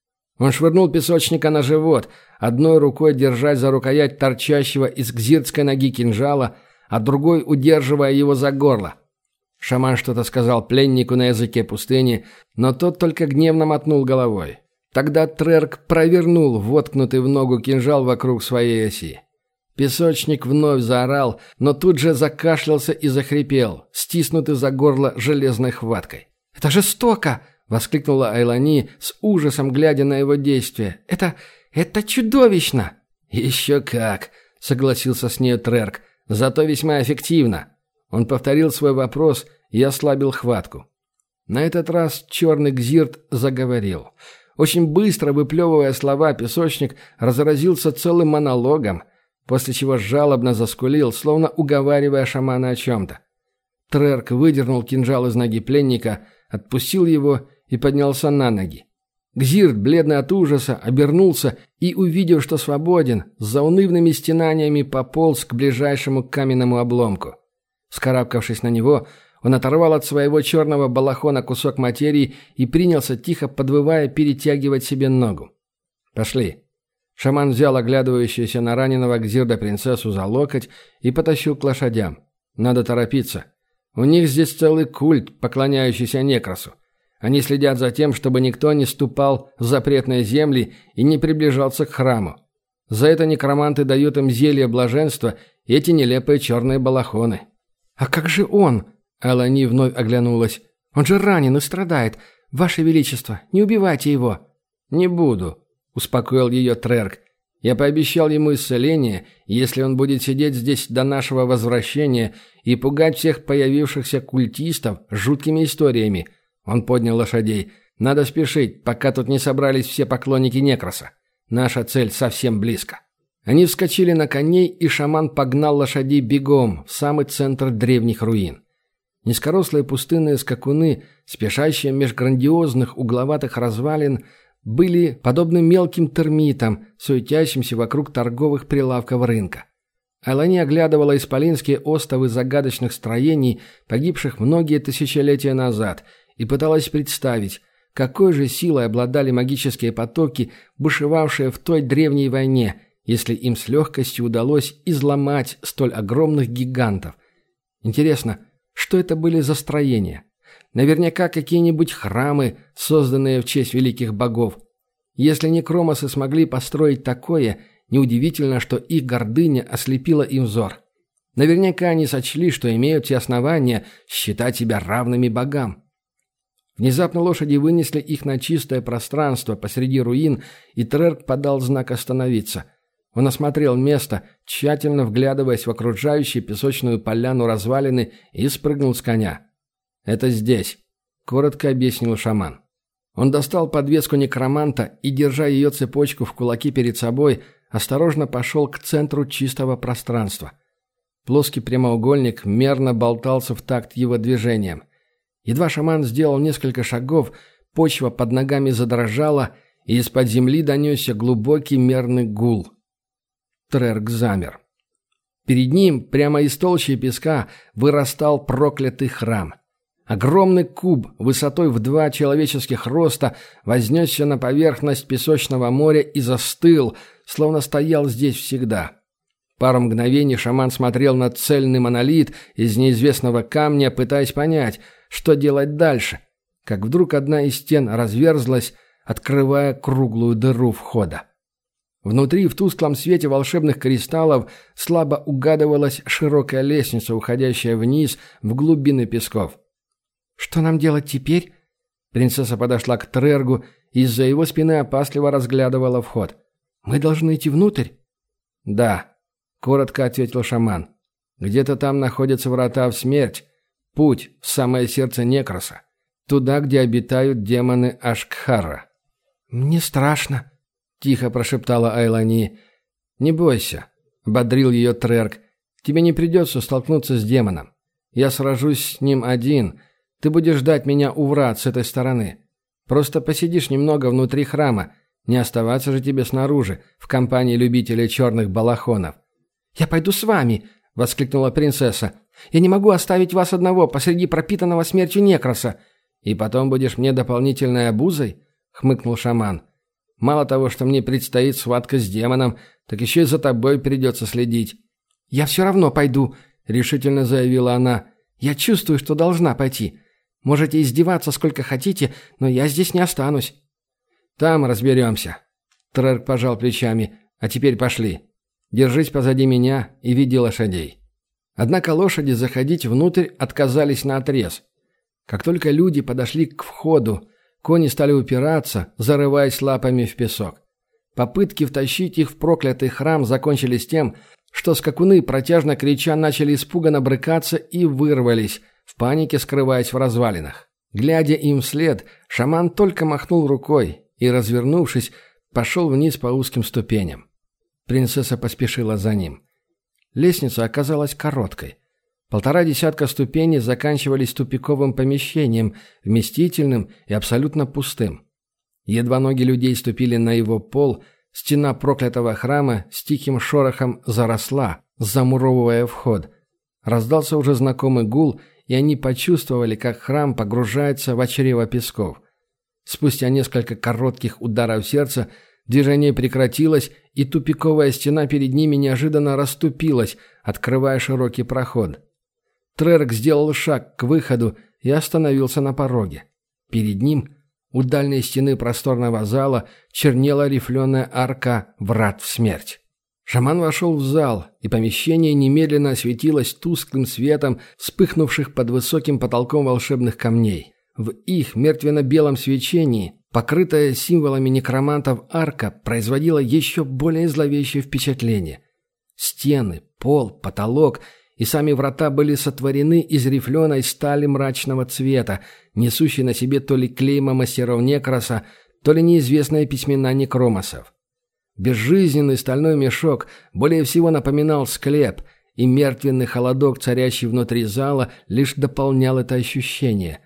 Он швырнул песочника на живот, одной рукой держась за рукоять торчащего из гзирдской ноги кинжала, а другой удерживая его за горло. Шаман что-то сказал пленнику на языке пустыни, но тот только гневно мотнул головой. Тогда Трерк провернул воткнутый в ногу кинжал вокруг своей оси. Песочник вновь заорал, но тут же закашлялся и захрипел, стиснутый за горло железной хваткой. «Это жестоко!» — воскликнула Айлани, с ужасом глядя на его действия. «Это... это чудовищно!» «Еще как!» — согласился с нею Трерк. «Зато весьма эффективно!» Он повторил свой вопрос и ослабил хватку. На этот раз черный Гзирд заговорил. Очень быстро выплевывая слова, песочник разразился целым монологом, после чего жалобно заскулил, словно уговаривая шамана о чем-то. Трерк выдернул кинжал из ноги пленника, отпустил его и поднялся на ноги. Гзирд, бледный от ужаса, обернулся и, увидев, что свободен, с заунывными стенаниями пополз к ближайшему каменному обломку. Вскарабкавшись на него, он оторвал от своего черного балахона кусок материи и принялся, тихо подвывая, перетягивать себе ногу. «Пошли». Шаман взял оглядывающуюся на раненого Гзирда принцессу за локоть и потащил к лошадям. «Надо торопиться. У них здесь целый культ, поклоняющийся некросу. Они следят за тем, чтобы никто не ступал в запретные земли и не приближался к храму. За это некроманты дают им зелье блаженства и эти нелепые черные балахоны». «А как же он?» — Айлани вновь оглянулась. «Он же ранен и страдает. Ваше Величество, не убивайте его». «Не буду», — успокоил ее Трерк. «Я пообещал ему исцеление, если он будет сидеть здесь до нашего возвращения и пугать всех появившихся культистов жуткими историями». Он поднял лошадей. «Надо спешить, пока тут не собрались все поклонники некроса. Наша цель совсем близко». Они вскочили на коней, и шаман погнал лошадей бегом в самый центр древних руин. Низкорослые пустынные скакуны, спешащие меж грандиозных угловатых развалин, были подобны мелким термитам, суетящимся вокруг торговых прилавков рынка. Айлани оглядывала исполинские остовы загадочных строений, погибших многие тысячелетия назад, и пыталась представить, какой же силой обладали магические потоки, бушевавшие в той древней войне, если им с легкостью удалось изломать столь огромных гигантов. Интересно, что это были за строения? Наверняка какие-нибудь храмы, созданные в честь великих богов. Если некромосы смогли построить такое, неудивительно, что их гордыня ослепила им взор. Наверняка они сочли, что имеют все основания считать себя равными богам. Внезапно лошади вынесли их на чистое пространство посреди руин, и Трерк подал знак остановиться. Он осмотрел место, тщательно вглядываясь в окружающую песочную поляну развалины, и спрыгнул с коня. «Это здесь», — коротко объяснил шаман. Он достал подвеску некроманта и, держа ее цепочку в кулаки перед собой, осторожно пошел к центру чистого пространства. Плоский прямоугольник мерно болтался в такт его движениям. Едва шаман сделал несколько шагов, почва под ногами задрожала, и из-под земли донесся глубокий мерный гул. Трерк замер. Перед ним, прямо из толщи песка, вырастал проклятый храм. Огромный куб высотой в два человеческих роста вознесся на поверхность песочного моря и застыл, словно стоял здесь всегда. Пару мгновений шаман смотрел на цельный монолит из неизвестного камня, пытаясь понять, что делать дальше, как вдруг одна из стен разверзлась, открывая круглую дыру входа. Внутри, в тусклом свете волшебных кристаллов, слабо угадывалась широкая лестница, уходящая вниз в глубины песков. «Что нам делать теперь?» Принцесса подошла к Трергу и из-за его спины опасливо разглядывала вход. «Мы должны идти внутрь?» «Да», — коротко ответил шаман. «Где-то там находятся врата в смерть, путь в самое сердце Некроса, туда, где обитают демоны Ашкхара». «Мне страшно», — тихо прошептала Айлани. «Не бойся», — бодрил ее Трерг. «Тебе не придется столкнуться с демоном. Я сражусь с ним один. Ты будешь ждать меня у врат с этой стороны. Просто посидишь немного внутри храма. Не оставаться же тебе снаружи, в компании любителей черных балахонов». «Я пойду с вами», — воскликнула принцесса. «Я не могу оставить вас одного посреди пропитанного смертью Некроса». «И потом будешь мне дополнительной обузой?» — хмыкнул шаман. «Мало того, что мне предстоит схватка с демоном, так еще и за тобой придется следить». «Я все равно пойду», — решительно заявила она. «Я чувствую, что должна пойти. Можете издеваться сколько хотите, но я здесь не останусь». «Там разберемся». Трерк пожал плечами. «А теперь пошли. Держись позади меня и веди лошадей». Однако лошади заходить внутрь отказались наотрез. Как только люди подошли к входу, кони стали упираться, зарываясь лапами в песок. Попытки втащить их в проклятый храм закончились тем, что скакуны, протяжно крича, начали испуганно брыкаться и вырвались, в панике скрываясь в развалинах. Глядя им вслед, шаман только махнул рукой и, развернувшись, пошел вниз по узким ступеням. Принцесса поспешила за ним. Лестница оказалась короткой. Полтора десятка ступеней заканчивались тупиковым помещением, вместительным и абсолютно пустым. Едва ноги людей ступили на его пол, стена проклятого храма с тихим шорохом заросла, замуровывая вход. Раздался уже знакомый гул, и они почувствовали, как храм погружается в чрево песков. Спустя несколько коротких ударов сердца движение прекратилось, и тупиковая стена перед ними неожиданно расступилась, открывая широкий проход. Трерк сделал шаг к выходу и остановился на пороге. Перед ним, у дальней стены просторного зала, чернела рифленая арка врат в смерть. Шаман вошел в зал, и помещение немедленно осветилось тусклым светом вспыхнувших под высоким потолком волшебных камней. В их мертвенно-белом свечении, покрытая символами некромантов арка, производила еще более зловещее впечатление. Стены, пол, потолок и сами врата были сотворены из рифленой стали мрачного цвета, несущей на себе то ли клейма мастеров Некроса, то ли неизвестные письмена некромосов. Безжизненный стальной мешок более всего напоминал склеп, и мертвенный холодок, царящий внутри зала, лишь дополнял это ощущение.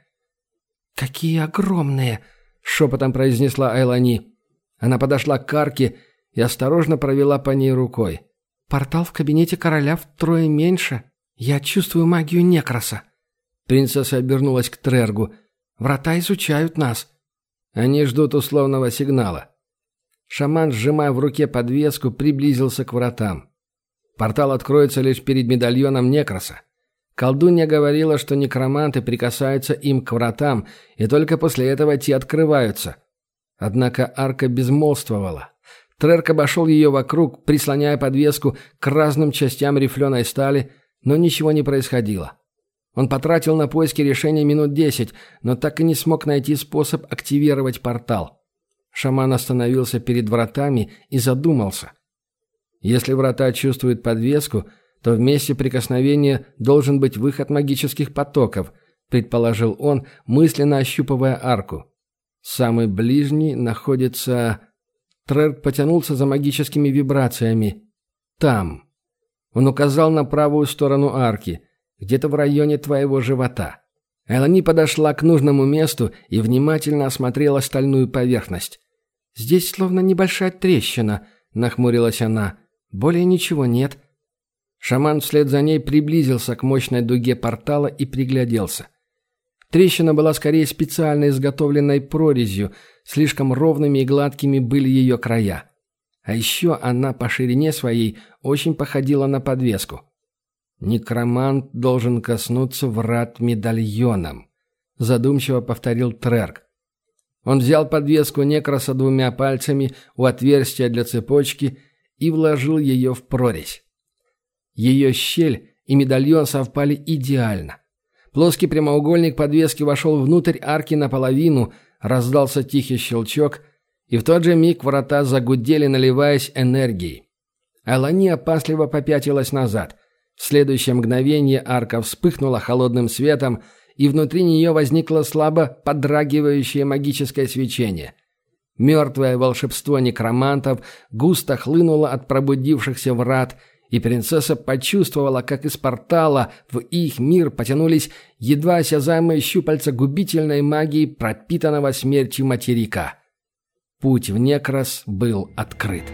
«Какие огромные!» — шепотом произнесла Айлани. Она подошла к арке и осторожно провела по ней рукой. «Портал в кабинете короля втрое меньше. Я чувствую магию Некроса». Принцесса обернулась к Трергу. «Врата изучают нас». «Они ждут условного сигнала». Шаман, сжимая в руке подвеску, приблизился к вратам. Портал откроется лишь перед медальоном Некроса. Колдунья говорила, что некроманты прикасаются им к вратам, и только после этого те открываются. Однако арка безмолвствовала. Трерк обошел ее вокруг, прислоняя подвеску к разным частям рифленой стали, но ничего не происходило. Он потратил на поиски решения минут десять, но так и не смог найти способ активировать портал. Шаман остановился перед вратами и задумался. Если врата чувствуют подвеску, то в месте прикосновения должен быть выход магических потоков, предположил он, мысленно ощупывая арку. Самый ближний находится... Трерк потянулся за магическими вибрациями. Там. Он указал на правую сторону арки, где-то в районе твоего живота. Элани подошла к нужному месту и внимательно осмотрела стальную поверхность. «Здесь словно небольшая трещина», — нахмурилась она. «Более ничего нет». Шаман вслед за ней приблизился к мощной дуге портала и пригляделся. Трещина была скорее специально изготовленной прорезью, слишком ровными и гладкими были ее края. А еще она по ширине своей очень походила на подвеску. «Некромант должен коснуться врат медальоном», — задумчиво повторил Трерк. Он взял подвеску некроса двумя пальцами у отверстия для цепочки и вложил ее в прорезь. Ее щель и медальон совпали идеально. Плоский прямоугольник подвески вошел внутрь арки наполовину, раздался тихий щелчок, и в тот же миг врата загудели, наливаясь энергией. Элани опасливо попятилась назад. В следующее мгновение арка вспыхнула холодным светом, и внутри нее возникло слабо подрагивающее магическое свечение. Мертвое волшебство некромантов густо хлынуло от пробудившихся врат, и принцесса почувствовала, как из портала в их мир потянулись едва осязаемые щупальца губительной магии пропитанного смертью материка. Путь в Некрос был открыт.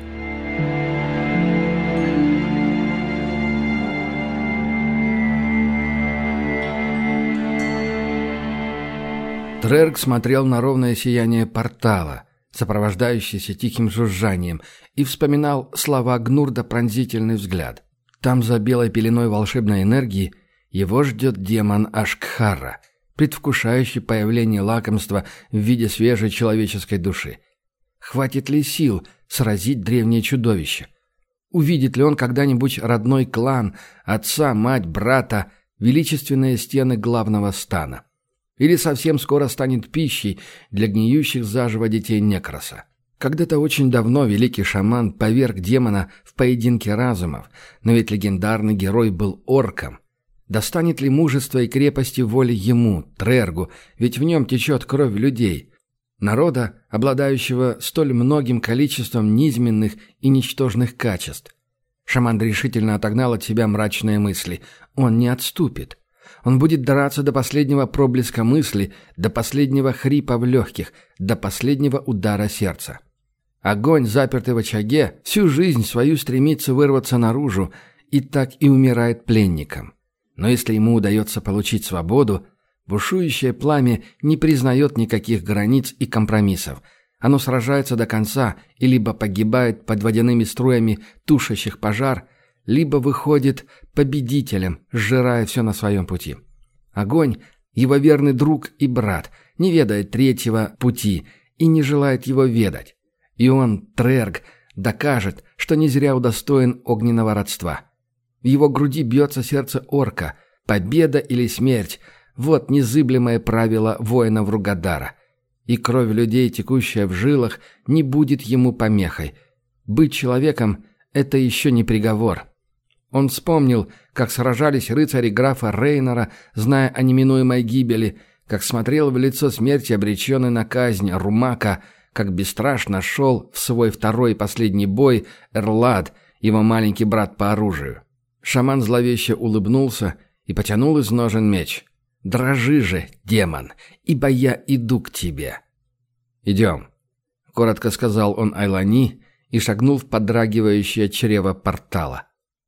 Трерк смотрел на ровное сияние портала, сопровождающееся тихим жужжанием, и вспоминал слова Гнурда пронзительный взгляд. Там, за белой пеленой волшебной энергии, его ждет демон Ашкхара, предвкушающий появление лакомства в виде свежей человеческой души. Хватит ли сил сразить древнее чудовище? Увидит ли он когда-нибудь родной клан, отца, мать, брата, величественные стены главного стана? Или совсем скоро станет пищей для гниющих заживо детей Некроса? Когда-то очень давно великий шаман поверг демона в поединке разумов, но ведь легендарный герой был орком. Достанет ли мужества и крепости воли ему, Трергу, ведь в нем течет кровь людей, народа, обладающего столь многим количеством низменных и ничтожных качеств? Шаман решительно отогнал от себя мрачные мысли. Он не отступит. Он будет драться до последнего проблеска мысли, до последнего хрипа в легких, до последнего удара сердца. Огонь, запертый в очаге, всю жизнь свою стремится вырваться наружу и так и умирает пленником. Но если ему удается получить свободу, бушующее пламя не признает никаких границ и компромиссов. Оно сражается до конца и либо погибает под водяными струями тушащих пожар, либо выходит победителем, сжирая все на своем пути. Огонь, его верный друг и брат, не ведает третьего пути и не желает его ведать. И он, Трерк, докажет, что не зря удостоен огненного родства. В его груди бьется сердце орка. Победа или смерть – вот незыблемое правило воинов Ругадара. И кровь людей, текущая в жилах, не будет ему помехой. Быть человеком – это еще не приговор. Он вспомнил, как сражались рыцари графа Рейнора, зная о неминуемой гибели, как смотрел в лицо смерти обреченный на казнь Румака, как бесстрашно шел в свой второй и последний бой Эрлад, его маленький брат по оружию. Шаман зловеще улыбнулся и потянул из ножен меч. «Дрожи же, демон, ибо я иду к тебе». «Идем», — коротко сказал он Айлани и шагнул в подрагивающее чрево портала.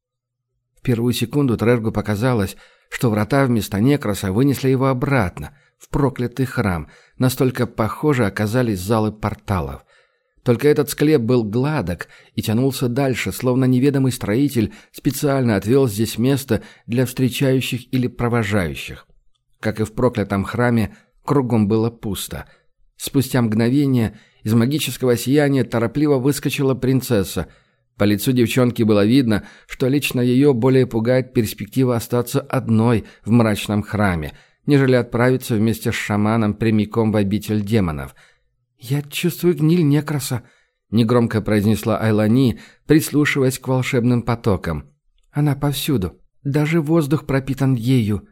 В первую секунду Трергу показалось, что врата вместо Некроса вынесли его обратно, в проклятый храм, настолько похожи оказались залы порталов. Только этот склеп был гладок и тянулся дальше, словно неведомый строитель специально отвел здесь место для встречающих или провожающих. Как и в проклятом храме, кругом было пусто. Спустя мгновение из магического сияния торопливо выскочила принцесса. По лицу девчонки было видно, что лично ее более пугает перспектива остаться одной в мрачном храме, нежели отправиться вместе с шаманом прямиком в обитель демонов. «Я чувствую гниль Некроса», — негромко произнесла Айлани, прислушиваясь к волшебным потокам. «Она повсюду. Даже воздух пропитан ею».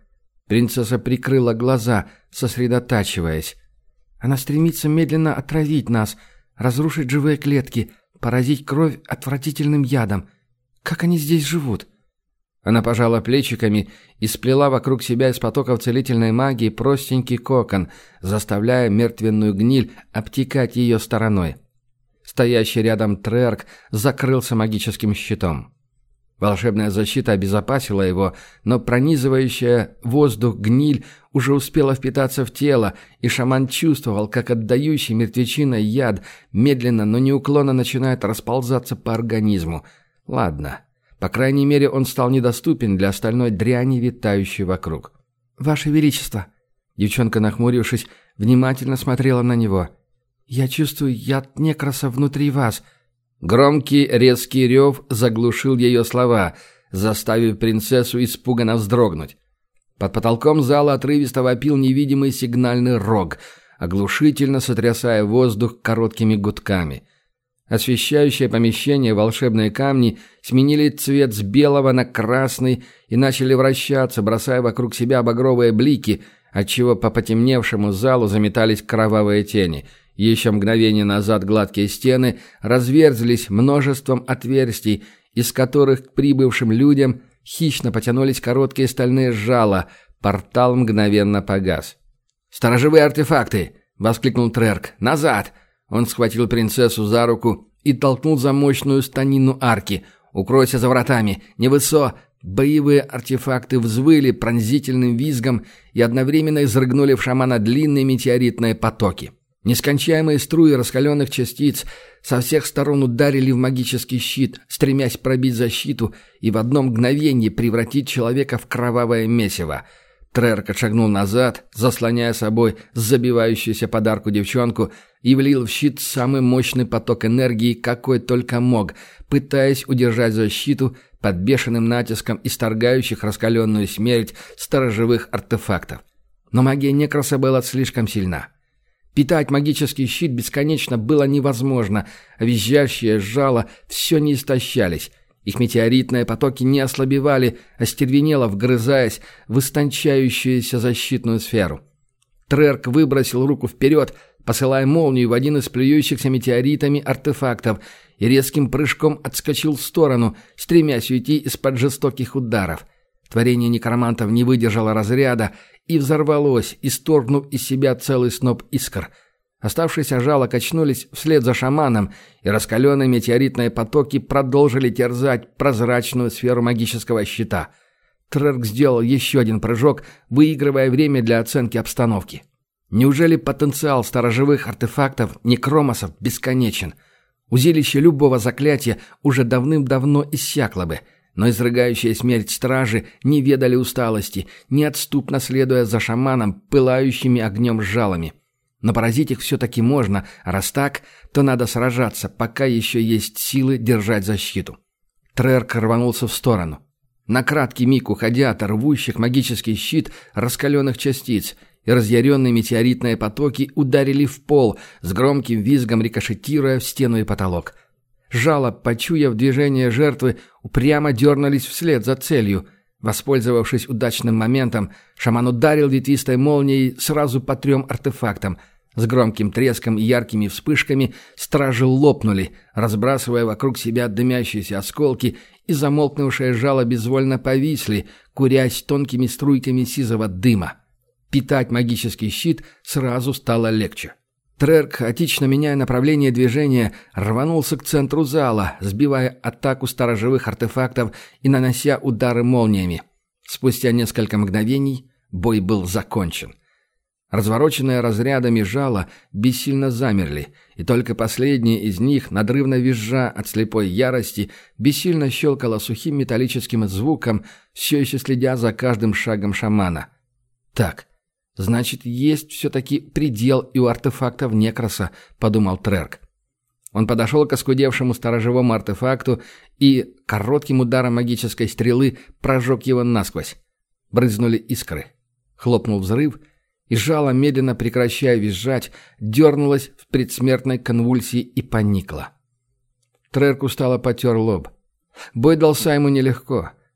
Принцесса прикрыла глаза, сосредотачиваясь. «Она стремится медленно отравить нас, разрушить живые клетки, поразить кровь отвратительным ядом. Как они здесь живут?» Она пожала плечиками и сплела вокруг себя из потоков целительной магии простенький кокон, заставляя мертвенную гниль обтекать ее стороной. Стоящий рядом Трерк закрылся магическим щитом. Волшебная защита обезопасила его, но пронизывающая воздух гниль уже успела впитаться в тело, и шаман чувствовал, как отдающий мертвечиной яд медленно, но неуклонно начинает расползаться по организму. Ладно, по крайней мере, он стал недоступен для остальной дряни, витающей вокруг. «Ваше Величество!» Девчонка, нахмурившись, внимательно смотрела на него. «Я чувствую яд некроса внутри вас». Громкий резкий рев заглушил ее слова, заставив принцессу испуганно вздрогнуть. Под потолком зала отрывисто вопил невидимый сигнальный рог, оглушительно сотрясая воздух короткими гудками. Освещающее помещение волшебные камни сменили цвет с белого на красный и начали вращаться, бросая вокруг себя багровые блики, отчего по потемневшему залу заметались кровавые тени. Еще мгновение назад гладкие стены разверзлись множеством отверстий, из которых к прибывшим людям хищно потянулись короткие стальные жала. Портал мгновенно погас. «Сторожевые артефакты!» — воскликнул Трерк. «Назад!» Он схватил принцессу за руку и толкнул за мощную станину арки. «Укройся за вратами! Не высо!» Боевые артефакты взвыли пронзительным визгом и одновременно изрыгнули в шамана длинные метеоритные потоки. Нескончаемые струи раскаленных частиц со всех сторон ударили в магический щит, стремясь пробить защиту и в одно мгновение превратить человека в кровавое месиво. Трерк отшагнул назад, заслоняя собой забивающуюся под арку девчонку, и влил в щит самый мощный поток энергии, какой только мог, пытаясь удержать защиту под бешеным натиском исторгающих раскаленную смерть сторожевых артефактов. Но магия некроса была слишком сильна. Питать магический щит бесконечно было невозможно, а визжащие жало все не истощались. Их метеоритные потоки не ослабевали, остервенело вгрызаясь в истончающуюся защитную сферу. Трерк выбросил руку вперед, посылая молнию в один из плюющихся метеоритами артефактов, и резким прыжком отскочил в сторону, стремясь уйти из-под жестоких ударов. Творение некромантов не выдержало разряда и взорвалось, исторгнув из себя целый сноп искр. Оставшиеся жало качнулись вслед за шаманом, и раскаленные метеоритные потоки продолжили терзать прозрачную сферу магического щита. Трерк сделал еще один прыжок, выигрывая время для оценки обстановки. Неужели потенциал сторожевых артефактов некромосов бесконечен? Узилище любого заклятия уже давным-давно иссякло бы, но изрыгающая смерть стражи не ведали усталости, неотступно следуя за шаманом пылающими огнем жалами. Но поразить их все-таки можно, а раз так, то надо сражаться, пока еще есть силы держать защиту. Трерк рванулся в сторону. На краткий миг уходя от рвущих магический щит раскаленных частиц, и разъяренные метеоритные потоки ударили в пол, с громким визгом рикошетируя в стену и потолок. Жало, почуяв движение жертвы, упрямо дернулись вслед за целью. Воспользовавшись удачным моментом, шаман ударил ветвистой молнией сразу по трем артефактам. С громким треском и яркими вспышками стражи лопнули, разбрасывая вокруг себя дымящиеся осколки, и замолкнувшие жало безвольно повисли, курясь тонкими струйками сизого дыма. Питать магический щит сразу стало легче. Трерк, хаотично меняя направление движения, рванулся к центру зала, сбивая атаку сторожевых артефактов и нанося удары молниями. Спустя несколько мгновений бой был закончен. Развороченные разрядами жало бессильно замерли, и только последние из них, надрывно визжа от слепой ярости, бессильно щелкало сухим металлическим звуком, все еще следя за каждым шагом шамана. «Так, значит, есть все-таки предел и у артефактов некроса», — подумал Трерк. Он подошел к оскудевшему сторожевому артефакту и коротким ударом магической стрелы прожег его насквозь. Брызнули искры. Хлопнул взрыв, и жало, медленно прекращая визжать, дернулось в предсмертной конвульсии и поникло. Трерк устало потер лоб. Бой дался ему нелегко.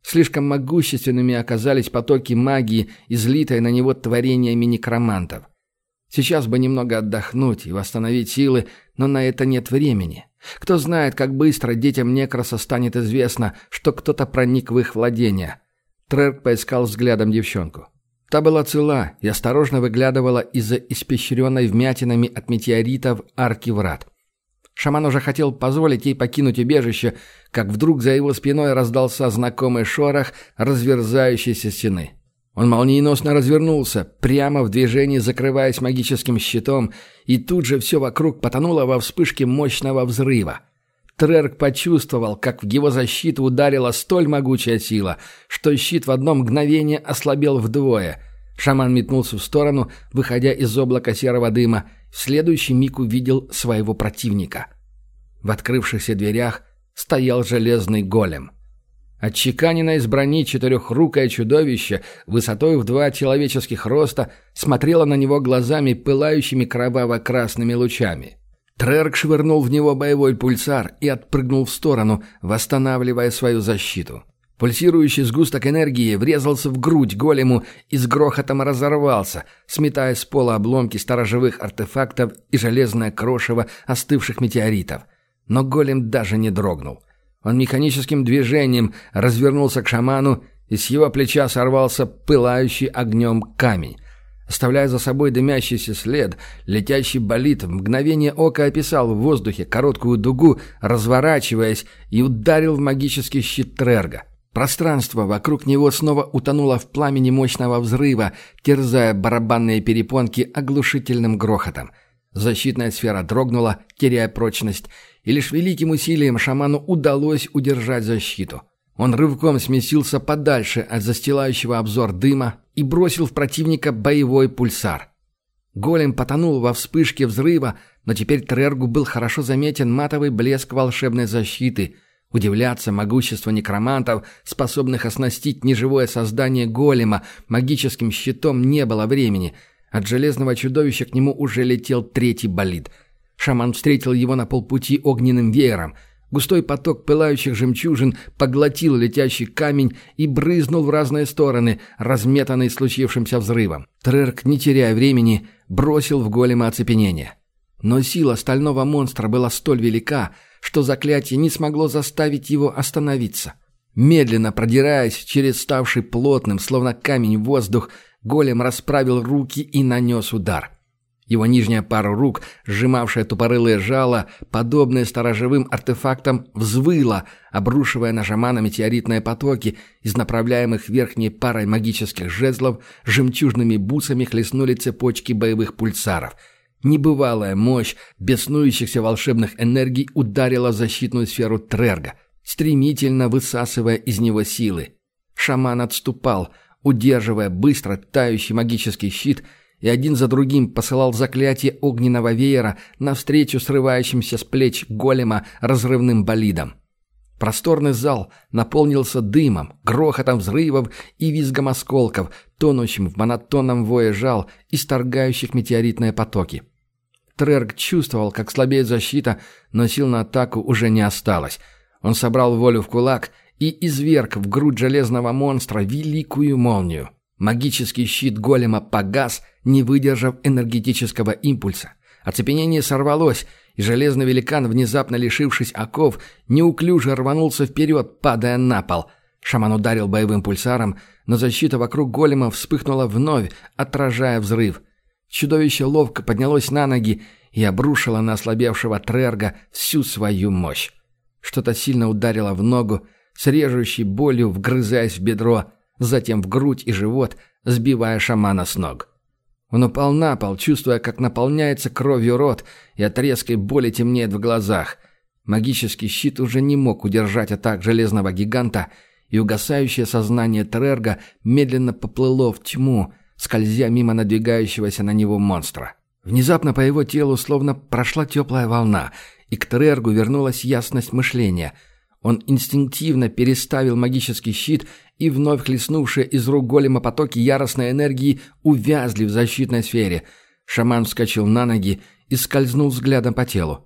Слишком могущественными оказались потоки магии, излитой на него творениями некромантов. Сейчас бы немного отдохнуть и восстановить силы, но на это нет времени. Кто знает, как быстро детям Некроса станет известно, что кто-то проник в их владения. Трерк поискал взглядом девчонку. Та была цела и осторожно выглядывала из-за испещренной вмятинами от метеоритов арки врат. Шаман уже хотел позволить ей покинуть убежище, как вдруг за его спиной раздался знакомый шорох разверзающейся стены. Он молниеносно развернулся, прямо в движении закрываясь магическим щитом, и тут же все вокруг потонуло во вспышке мощного взрыва. Трерк почувствовал, как в его защиту ударила столь могучая сила, что щит в одно мгновение ослабел вдвое. Шаман метнулся в сторону, выходя из облака серого дыма, в следующий миг увидел своего противника. В открывшихся дверях стоял железный голем. Отчеканенное из брони четырехрукое чудовище, высотой в два человеческих роста, смотрело на него глазами, пылающими кроваво-красными лучами. Трерк швырнул в него боевой пульсар и отпрыгнул в сторону, восстанавливая свою защиту. Пульсирующий сгусток энергии врезался в грудь голему и с грохотом разорвался, сметая с пола обломки сторожевых артефактов и железное крошево остывших метеоритов. Но голем даже не дрогнул. Он механическим движением развернулся к шаману, и с его плеча сорвался пылающий огнем камень. Оставляя за собой дымящийся след, летящий болид в мгновение ока описал в воздухе короткую дугу, разворачиваясь, и ударил в магический щит Трерга. Пространство вокруг него снова утонуло в пламени мощного взрыва, терзая барабанные перепонки оглушительным грохотом. Защитная сфера дрогнула, теряя прочность, и лишь великим усилием шаману удалось удержать защиту. Он рывком сместился подальше от застилающего обзор дыма и бросил в противника боевой пульсар. Голем потонул во вспышке взрыва, но теперь Трергу был хорошо заметен матовый блеск волшебной защиты. Удивляться могуществу некромантов, способных оснастить неживое создание голема магическим щитом, не было времени. От железного чудовища к нему уже летел третий болид. Шаман встретил его на полпути огненным веером. Густой поток пылающих жемчужин поглотил летящий камень и брызнул в разные стороны, разметанный случившимся взрывом. Трерк, не теряя времени, бросил в голема оцепенение. Но сила стального монстра была столь велика, что заклятие не смогло заставить его остановиться. Медленно продираясь через ставший плотным, словно камень, воздух, голем расправил руки и нанес удар. Его нижняя пара рук, сжимавшая тупорылые жало, подобные сторожевым артефактам, взвыла, обрушивая на шамана метеоритные потоки, из направляемых верхней парой магических жезлов жемчужными бусами хлестнули цепочки боевых пульсаров. Небывалая мощь беснующихся волшебных энергий ударила в защитную сферу Трерга, стремительно высасывая из него силы. Шаман отступал, удерживая быстро тающий магический щит, и один за другим посылал заклятие огненного веера навстречу срывающимся с плеч голема разрывным болидом. Просторный зал наполнился дымом, грохотом взрывов и визгом осколков, тонущим в монотонном вое жал, исторгающих метеоритные потоки. Трерг чувствовал, как слабеет защита, но сил на атаку уже не осталось. Он собрал волю в кулак и изверг в грудь железного монстра великую молнию. Магический щит голема погас, не выдержав энергетического импульса. Оцепенение сорвалось, и железный великан, внезапно лишившись оков, неуклюже рванулся вперед, падая на пол. Шаман ударил боевым пульсаром, но защита вокруг голема вспыхнула вновь, отражая взрыв. Чудовище ловко поднялось на ноги и обрушило на ослабевшего Трерга всю свою мощь. Что-то сильно ударило в ногу, с режущей болью вгрызаясь в бедро, затем в грудь и живот, сбивая шамана с ног. Он упал на пол, чувствуя, как наполняется кровью рот, и от резкой боли темнеет в глазах. Магический щит уже не мог удержать атак железного гиганта, и угасающее сознание Трерга медленно поплыло в тьму, скользя мимо надвигающегося на него монстра. Внезапно по его телу словно прошла теплая волна, и к Трергу вернулась ясность мышления. Он инстинктивно переставил магический щит, и вновь хлестнувшие из рук голема потоки яростной энергии увязли в защитной сфере. Шаман вскочил на ноги и скользнул взглядом по телу.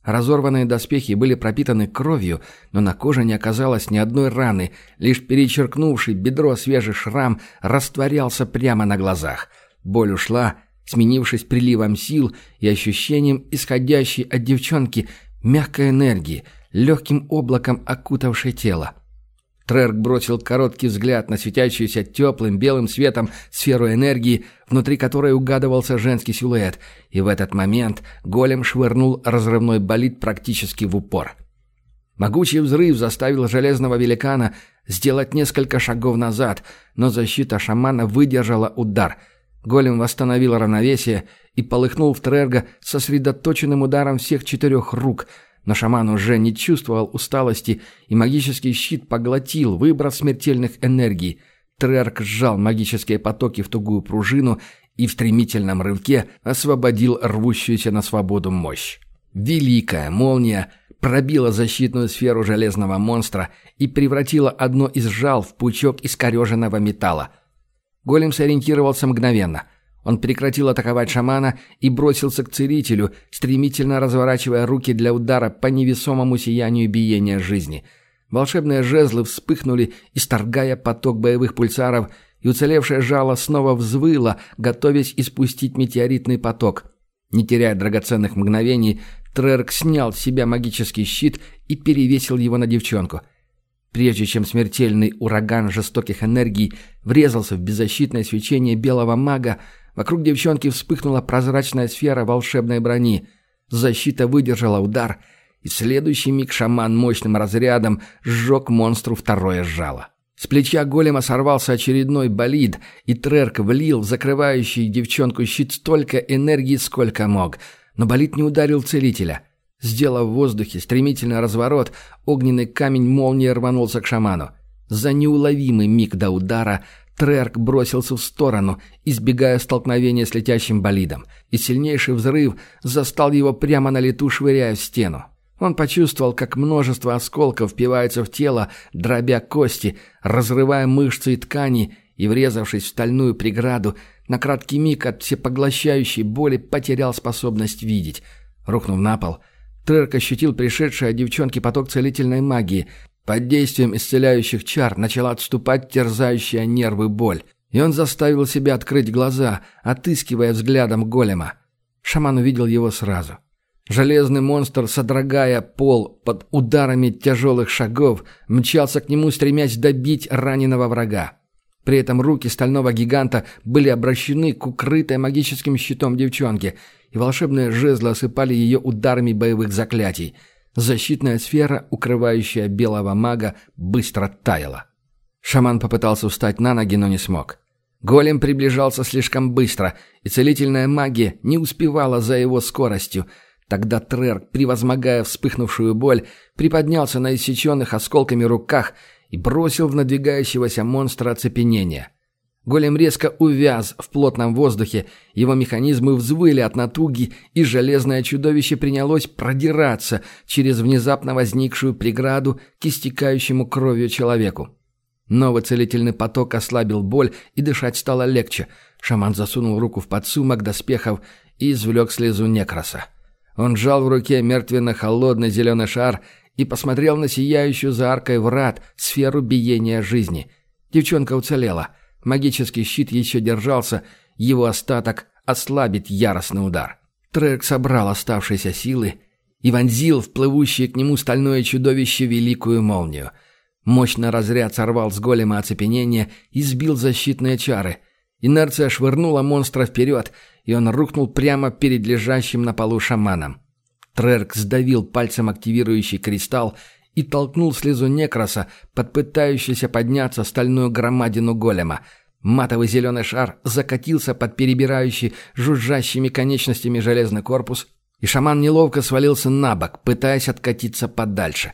Разорванные доспехи были пропитаны кровью, но на коже не оказалось ни одной раны, лишь перечеркнувший бедро свежий шрам растворялся прямо на глазах. Боль ушла, сменившись приливом сил и ощущением исходящей от девчонки мягкой энергии, легким облаком окутавшей тело. Трерк бросил короткий взгляд на светящуюся теплым белым светом сферу энергии, внутри которой угадывался женский силуэт, и в этот момент голем швырнул разрывной болид практически в упор. Могучий взрыв заставил железного великана сделать несколько шагов назад, но защита шамана выдержала удар. Голем восстановил равновесие и полыхнул в Трерга сосредоточенным ударом всех четырех рук – но шаман уже не чувствовал усталости, и магический щит поглотил выброс смертельных энергий. Трерк сжал магические потоки в тугую пружину и в стремительном рывке освободил рвущуюся на свободу мощь. Великая молния пробила защитную сферу железного монстра и превратила одно из жал в пучок искореженного металла. Голем сориентировался мгновенно. Он прекратил атаковать шамана и бросился к целителю, стремительно разворачивая руки для удара по невесомому сиянию биения жизни. Волшебные жезлы вспыхнули, исторгая поток боевых пульсаров, и уцелевшее жало снова взвыло, готовясь испустить метеоритный поток. Не теряя драгоценных мгновений, Трерк снял с себя магический щит и перевесил его на девчонку. Прежде чем смертельный ураган жестоких энергий врезался в беззащитное свечение белого мага, вокруг девчонки вспыхнула прозрачная сфера волшебной брони. Защита выдержала удар, и в следующий миг шаман мощным разрядом сжег монстру второе жало. С плеча голема сорвался очередной болид, и Трерк влил в закрывающий девчонку щит столько энергии, сколько мог. Но болид не ударил целителя. Сделав в воздухе стремительный разворот, огненный камень молнией рванулся к шаману. За неуловимый миг до удара Трерк бросился в сторону, избегая столкновения с летящим болидом, и сильнейший взрыв застал его прямо на лету, швыряя в стену. Он почувствовал, как множество осколков впивается в тело, дробя кости, разрывая мышцы и ткани, и, врезавшись в стальную преграду, на краткий миг от всепоглощающей боли потерял способность видеть. Рухнув на пол, Трерк ощутил пришедший от девчонки поток целительной магии. Под действием исцеляющих чар начала отступать терзающая нервы боль, и он заставил себя открыть глаза, отыскивая взглядом голема. Шаман увидел его сразу. Железный монстр, содрогая пол под ударами тяжелых шагов, мчался к нему, стремясь добить раненого врага. При этом руки стального гиганта были обращены к укрытой магическим щитом девчонке, и волшебные жезлы осыпали ее ударами боевых заклятий. Защитная сфера, укрывающая белого мага, быстро таяла. Шаман попытался встать на ноги, но не смог. Голем приближался слишком быстро, и целительная магия не успевала за его скоростью. Тогда Трерк, превозмогая вспыхнувшую боль, приподнялся на иссеченных осколками руках и бросил в надвигающегося монстра оцепенение. Голем резко увяз в плотном воздухе, его механизмы взвыли от натуги, и железное чудовище принялось продираться через внезапно возникшую преграду к истекающему кровью человеку. Новый целительный поток ослабил боль, и дышать стало легче. Шаман засунул руку в подсумок доспехов и извлек слезу некроса. Он сжал в руке мертвенно-холодный зеленый шар и посмотрел на сияющую за аркой врат сферу биения жизни. Девчонка уцелела. Магический щит еще держался, его остаток ослабит яростный удар. Трерк собрал оставшиеся силы и вонзил в плывущее к нему стальное чудовище великую молнию. Мощный разряд сорвал с голема оцепенение и сбил защитные чары. Инерция швырнула монстра вперед, и он рухнул прямо перед лежащим на полу шаманом. Трерк сдавил пальцем активирующий кристалл и толкнул слезу некроса под пытающуюся подняться стальную громадину голема. Матовый зеленый шар закатился под перебирающий жужжащими конечностями железный корпус, и шаман неловко свалился на бок, пытаясь откатиться подальше.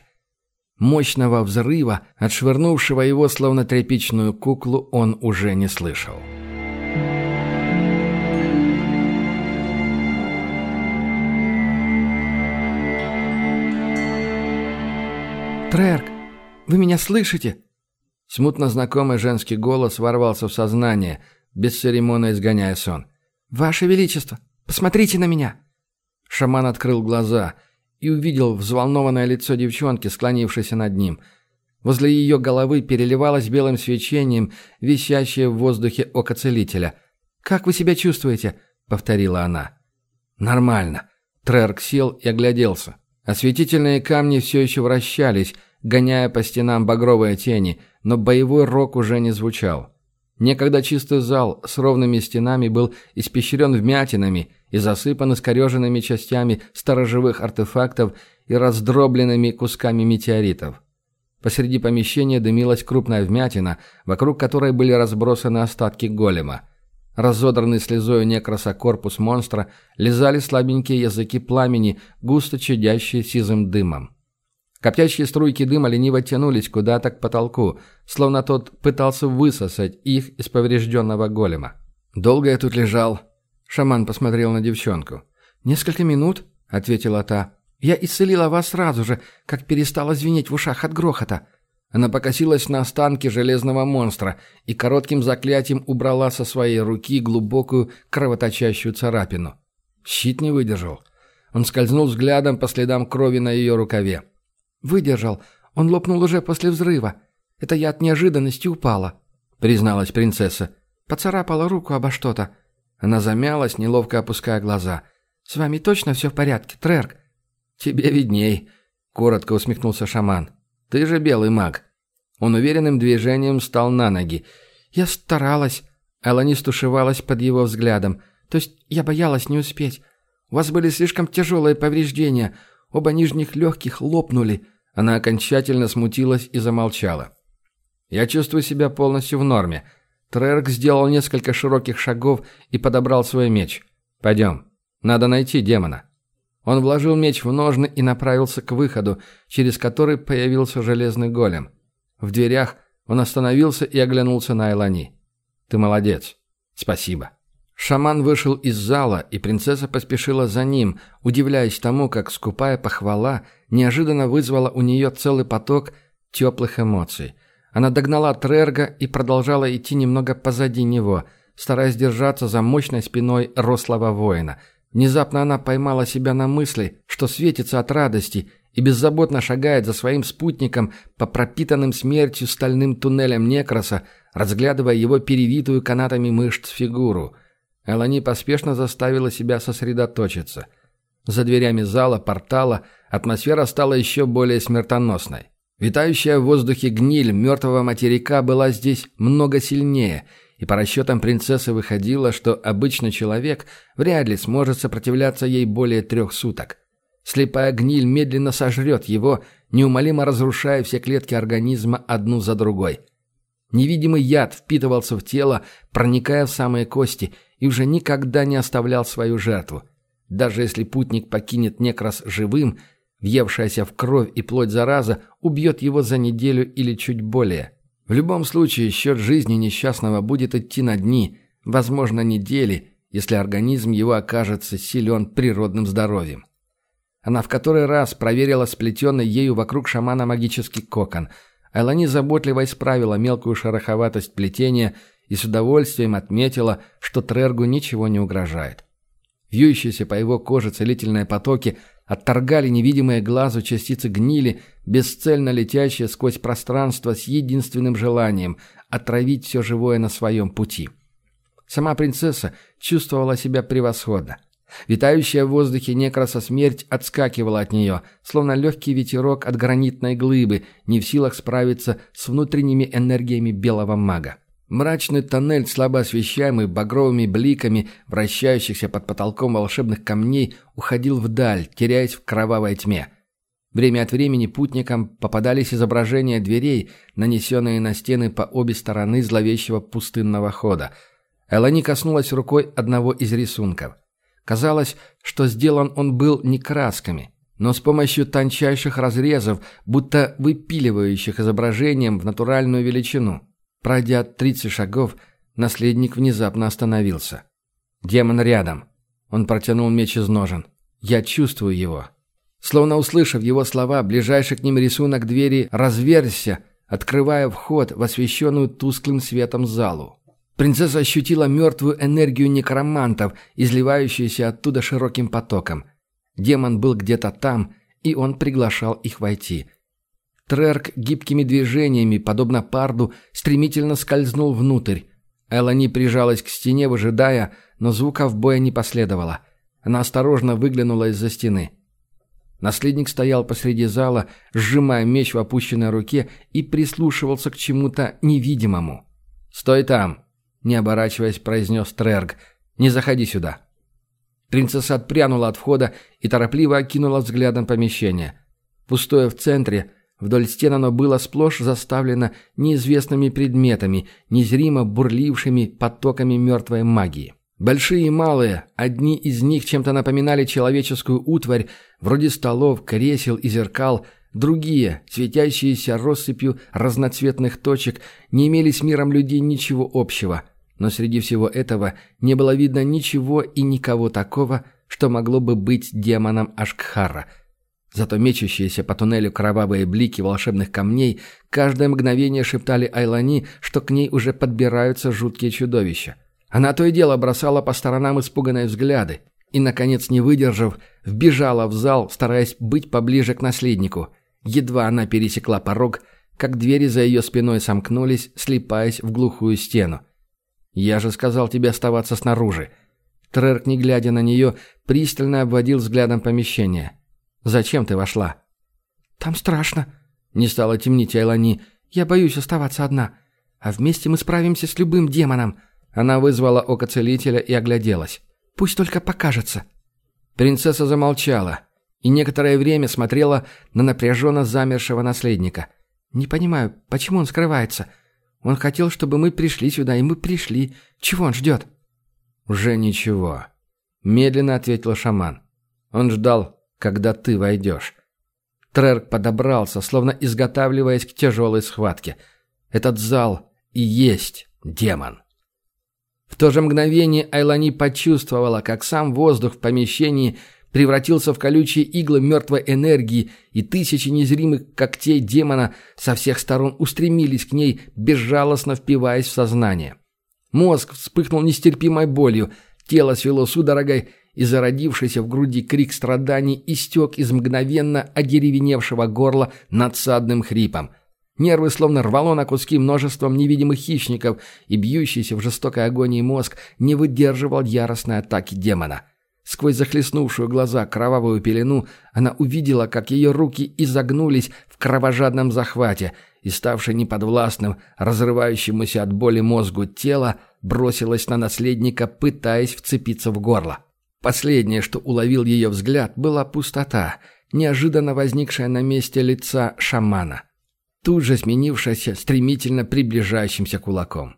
Мощного взрыва, отшвырнувшего его словно тряпичную куклу, он уже не слышал. «Трерк, вы меня слышите?» Смутно знакомый женский голос ворвался в сознание, бесцеремонно изгоняя сон. «Ваше Величество, посмотрите на меня!» Шаман открыл глаза, и увидел взволнованное лицо девчонки, склонившейся над ним. Возле ее головы переливалось белым свечением висящее в воздухе око целителя. «Как вы себя чувствуете?» — повторила она. «Нормально». Трерк сел и огляделся. Осветительные камни все еще вращались, гоняя по стенам багровые тени, но боевой рог уже не звучал. Некогда чистый зал с ровными стенами был испещрен вмятинами и засыпан искореженными частями сторожевых артефактов и раздробленными кусками метеоритов. Посреди помещения дымилась крупная вмятина, вокруг которой были разбросаны остатки голема. Разодранный слезою некраса корпус монстра лизали слабенькие языки пламени, густо чадящие сизым дымом. Коптящие струйки дыма лениво тянулись куда-то к потолку, словно тот пытался высосать их из поврежденного голема. «Долго я тут лежал?» Шаман посмотрел на девчонку. «Несколько минут», — ответила та. «Я исцелила вас сразу же, как перестала звенеть в ушах от грохота». Она покосилась на останки железного монстра и коротким заклятием убрала со своей руки глубокую кровоточащую царапину. Щит не выдержал. Он скользнул взглядом по следам крови на ее рукаве. «Выдержал. Он лопнул уже после взрыва. Это я от неожиданности упала», — призналась принцесса. «Поцарапала руку обо что-то». Она замялась, неловко опуская глаза. «С вами точно все в порядке, Трерк?» «Тебе видней», — коротко усмехнулся шаман. «Ты же белый маг». Он уверенным движением встал на ноги. «Я старалась». Элани стушевалась под его взглядом. «То есть я боялась не успеть. У вас были слишком тяжелые повреждения. Оба нижних легких лопнули». Она окончательно смутилась и замолчала. «Я чувствую себя полностью в норме». Трерк сделал несколько широких шагов и подобрал свой меч. «Пойдем. Надо найти демона». Он вложил меч в ножны и направился к выходу, через который появился железный голем. В дверях он остановился и оглянулся на Элани. «Ты молодец. Спасибо». Шаман вышел из зала, и принцесса поспешила за ним, удивляясь тому, как скупая похвала неожиданно вызвала у нее целый поток теплых эмоций. Она догнала Трерга и продолжала идти немного позади него, стараясь держаться за мощной спиной рослого воина. Внезапно она поймала себя на мысли, что светится от радости и беззаботно шагает за своим спутником по пропитанным смертью стальным туннелям Некроса, разглядывая его перевитую канатами мышц фигуру. Элани поспешно заставила себя сосредоточиться. За дверями зала, портала, атмосфера стала еще более смертоносной. Витающая в воздухе гниль мертвого материка была здесь много сильнее, и по расчетам принцессы выходило, что обычный человек вряд ли сможет сопротивляться ей более трех суток. Слепая гниль медленно сожрет его, неумолимо разрушая все клетки организма одну за другой. Невидимый яд впитывался в тело, проникая в самые кости, и уже никогда не оставлял свою жертву. Даже если путник покинет Некрос живым, въевшаяся в кровь и плоть зараза убьет его за неделю или чуть более. В любом случае, счет жизни несчастного будет идти на дни, возможно, недели, если организм его окажется силен природным здоровьем. Она в который раз проверила сплетенный ею вокруг шамана магический кокон. Элани заботливо исправила мелкую шероховатость плетения и с удовольствием отметила, что Трергу ничего не угрожает. Вьющиеся по его коже целительные потоки отторгали невидимые глазу частицы гнили, бесцельно летящие сквозь пространство с единственным желанием – отравить все живое на своем пути. Сама принцесса чувствовала себя превосходно. Витающая в воздухе Некроса смерть отскакивала от нее, словно легкий ветерок от гранитной глыбы, не в силах справиться с внутренними энергиями белого мага. Мрачный тоннель, слабо освещаемый багровыми бликами вращающихся под потолком волшебных камней, уходил вдаль, теряясь в кровавой тьме. Время от времени путникам попадались изображения дверей, нанесенные на стены по обе стороны зловещего пустынного хода. Элани коснулась рукой одного из рисунков. Казалось, что сделан он был не красками, но с помощью тончайших разрезов, будто выпиливающих изображением в натуральную величину. Пройдя тридцать шагов, наследник внезапно остановился. «Демон рядом». Он протянул меч из ножен. «Я чувствую его». Словно услышав его слова, ближайший к ним рисунок двери разверзся, открывая вход в освещенную тусклым светом залу. Принцесса ощутила мертвую энергию некромантов, изливающуюся оттуда широким потоком. Демон был где-то там, и он приглашал их войти. Трерк гибкими движениями, подобно парду, стремительно скользнул внутрь. Элани прижалась к стене, выжидая, но звуков боя не последовало. Она осторожно выглянула из-за стены. Наследник стоял посреди зала, сжимая меч в опущенной руке и прислушивался к чему-то невидимому. «Стой там!» — не оборачиваясь, произнес Трерк. «Не заходи сюда!» Принцесса отпрянула от входа и торопливо окинула взглядом помещение. Пустое в центре, вдоль стен оно было сплошь заставлено неизвестными предметами, незримо бурлившими потоками мертвой магии. Большие и малые, одни из них чем-то напоминали человеческую утварь, вроде столов, кресел и зеркал, другие, светящиеся россыпью разноцветных точек, не имели с миром людей ничего общего. Но среди всего этого не было видно ничего и никого такого, что могло бы быть демоном Ашкхара. Зато мечущиеся по туннелю кровавые блики волшебных камней каждое мгновение шептали Айлани, что к ней уже подбираются жуткие чудовища. Она то и дело бросала по сторонам испуганные взгляды и, наконец, не выдержав, вбежала в зал, стараясь быть поближе к наследнику. Едва она пересекла порог, как двери за ее спиной сомкнулись, слипаясь в глухую стену. «Я же сказал тебе оставаться снаружи». Трерк, не глядя на нее, пристально обводил взглядом помещение. «Зачем ты вошла?» «Там страшно», — не стала темнить Айлани. «Я боюсь оставаться одна. А вместе мы справимся с любым демоном». Она вызвала око целителя и огляделась. «Пусть только покажется». Принцесса замолчала и некоторое время смотрела на напряженно замершего наследника. «Не понимаю, почему он скрывается? Он хотел, чтобы мы пришли сюда, и мы пришли. Чего он ждет?» «Уже ничего», — медленно ответил шаман. «Он ждал, когда ты войдешь». Трерк подобрался, словно изготавливаясь к тяжелой схватке. Этот зал и есть демон. В то же мгновение Айлани почувствовала, как сам воздух в помещении превратился в колючие иглы мертвой энергии, и тысячи незримых когтей демона со всех сторон устремились к ней, безжалостно впиваясь в сознание. Мозг вспыхнул нестерпимой болью, тело свело судорогой, и зародившийся в груди крик страданий истек из мгновенно одеревеневшего горла надсадным хрипом. Нервы словно рвало на куски множеством невидимых хищников, и бьющийся в жестокой агонии мозг не выдерживал яростной атаки демона. Сквозь захлестнувшую глаза кровавую пелену она увидела, как ее руки изогнулись в кровожадном захвате, и, ставшее неподвластным, разрывающемуся от боли мозгу тело, бросилась на наследника, пытаясь вцепиться в горло. Последнее, что уловил ее взгляд, была пустота, неожиданно возникшая на месте лица шамана, тут же сменившаяся стремительно приближающимся кулаком.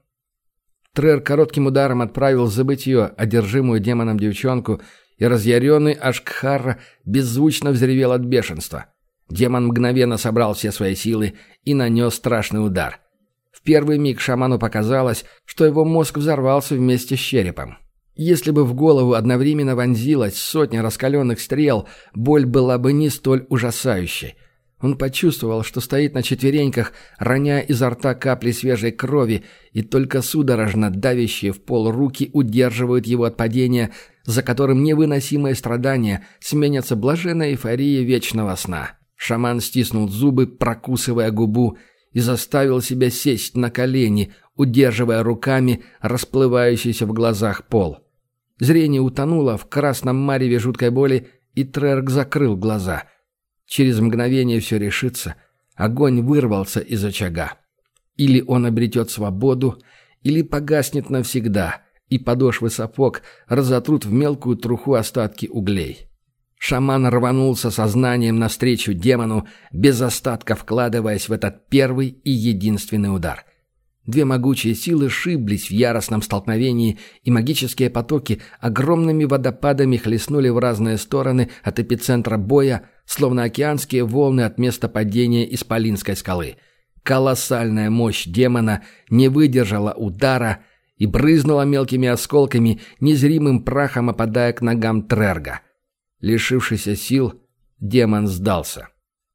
Трер коротким ударом отправил в забытье одержимую демоном девчонку, и разъяренный Ашкхара беззвучно взревел от бешенства. Демон мгновенно собрал все свои силы и нанес страшный удар. В первый миг шаману показалось, что его мозг взорвался вместе с черепом. Если бы в голову одновременно вонзилась сотня раскаленных стрел, боль была бы не столь ужасающей. Он почувствовал, что стоит на четвереньках, роняя изо рта капли свежей крови, и только судорожно давящие в пол руки удерживают его от падения, за которым невыносимые страдания сменятся блаженной эйфорией вечного сна. Шаман стиснул зубы, прокусывая губу, и заставил себя сесть на колени, удерживая руками расплывающийся в глазах пол. Зрение утонуло в красном мареве жуткой боли, и Трерк закрыл глаза. Через мгновение все решится. Огонь вырвался из очага. Или он обретет свободу, или погаснет навсегда, и подошвы сапог разотрут в мелкую труху остатки углей. Шаман рванулся сознанием навстречу демону, без остатка вкладываясь в этот первый и единственный удар. Две могучие силы сшиблись в яростном столкновении, и магические потоки огромными водопадами хлестнули в разные стороны от эпицентра боя, словно океанские волны от места падения исполинской скалы. Колоссальная мощь демона не выдержала удара и брызнула мелкими осколками, незримым прахом опадая к ногам Трерга. Лишившийся сил, демон сдался.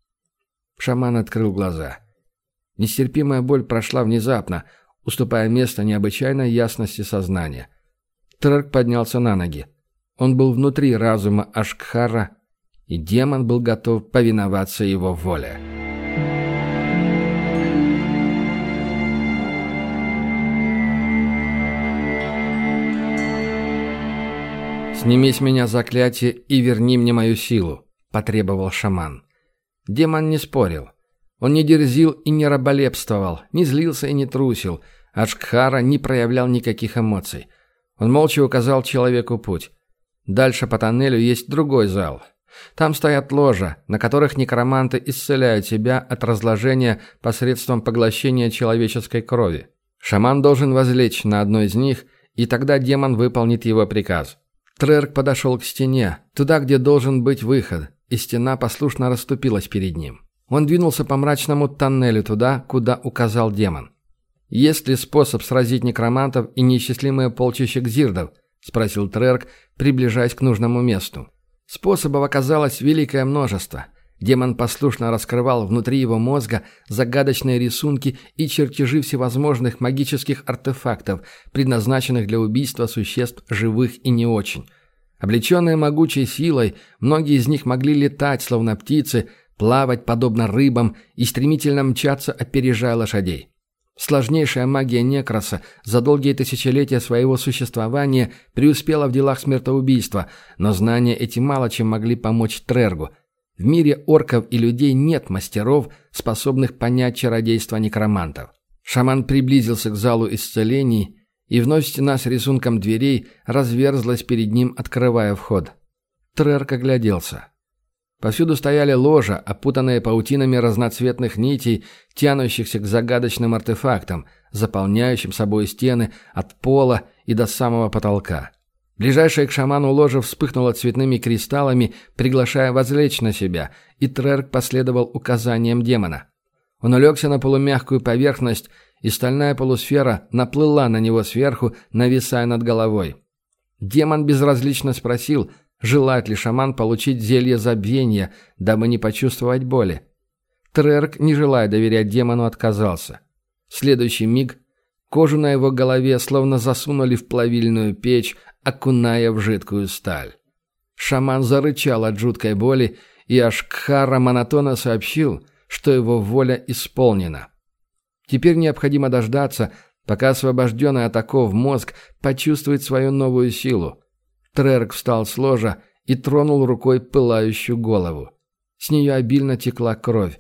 Шаман открыл глаза. Нестерпимая боль прошла внезапно, уступая место необычайной ясности сознания. Трерк поднялся на ноги. Он был внутри разума Ашкхара и демон был готов повиноваться его воле. «Сними с меня заклятие и верни мне мою силу», – потребовал шаман. Демон не спорил. Он не дерзил и не раболепствовал, не злился и не трусил. Ашкхара не проявлял никаких эмоций. Он молча указал человеку путь. Дальше по тоннелю есть другой зал. Там стоят ложа, на которых некроманты исцеляют себя от разложения посредством поглощения человеческой крови. Шаман должен возлечь на одной из них, и тогда демон выполнит его приказ. Трерк подошел к стене, туда, где должен быть выход, и стена послушно расступилась перед ним. Он двинулся по мрачному тоннелю туда, куда указал демон. «Есть ли способ сразить некромантов и неисчислимое полчище гзирдов?» – спросил Трерк, приближаясь к нужному месту. Способов оказалось великое множество. Демон послушно раскрывал внутри его мозга загадочные рисунки и чертежи всевозможных магических артефактов, предназначенных для убийства существ живых и не очень. Облеченные могучей силой, многие из них могли летать, словно птицы, плавать, подобно рыбам, и стремительно мчаться, опережая лошадей. Сложнейшая магия Некроса за долгие тысячелетия своего существования преуспела в делах смертоубийства, но знания эти мало чем могли помочь Трергу. В мире орков и людей нет мастеров, способных понять чародейство некромантов. Шаман приблизился к залу исцелений, и вновь стена с рисунком дверей разверзлась перед ним, открывая вход. Трерк огляделся. Повсюду стояли ложа, опутанные паутинами разноцветных нитей, тянущихся к загадочным артефактам, заполняющим собой стены от пола и до самого потолка. Ближайшая к шаману ложа вспыхнула цветными кристаллами, приглашая возлечь на себя, и Трерк последовал указаниям демона. Он улегся на полумягкую поверхность, и стальная полусфера наплыла на него сверху, нависая над головой. Демон безразлично спросил, желает ли шаман получить зелье забвения, дабы не почувствовать боли. Трерк, не желая доверять демону, отказался. В следующий миг кожу на его голове словно засунули в плавильную печь, окуная в жидкую сталь. Шаман зарычал от жуткой боли, и Ашкхара монотонно сообщил, что его воля исполнена. Теперь необходимо дождаться, пока освобожденный от оков мозг почувствует свою новую силу. Трерк встал с ложа и тронул рукой пылающую голову. С нее обильно текла кровь.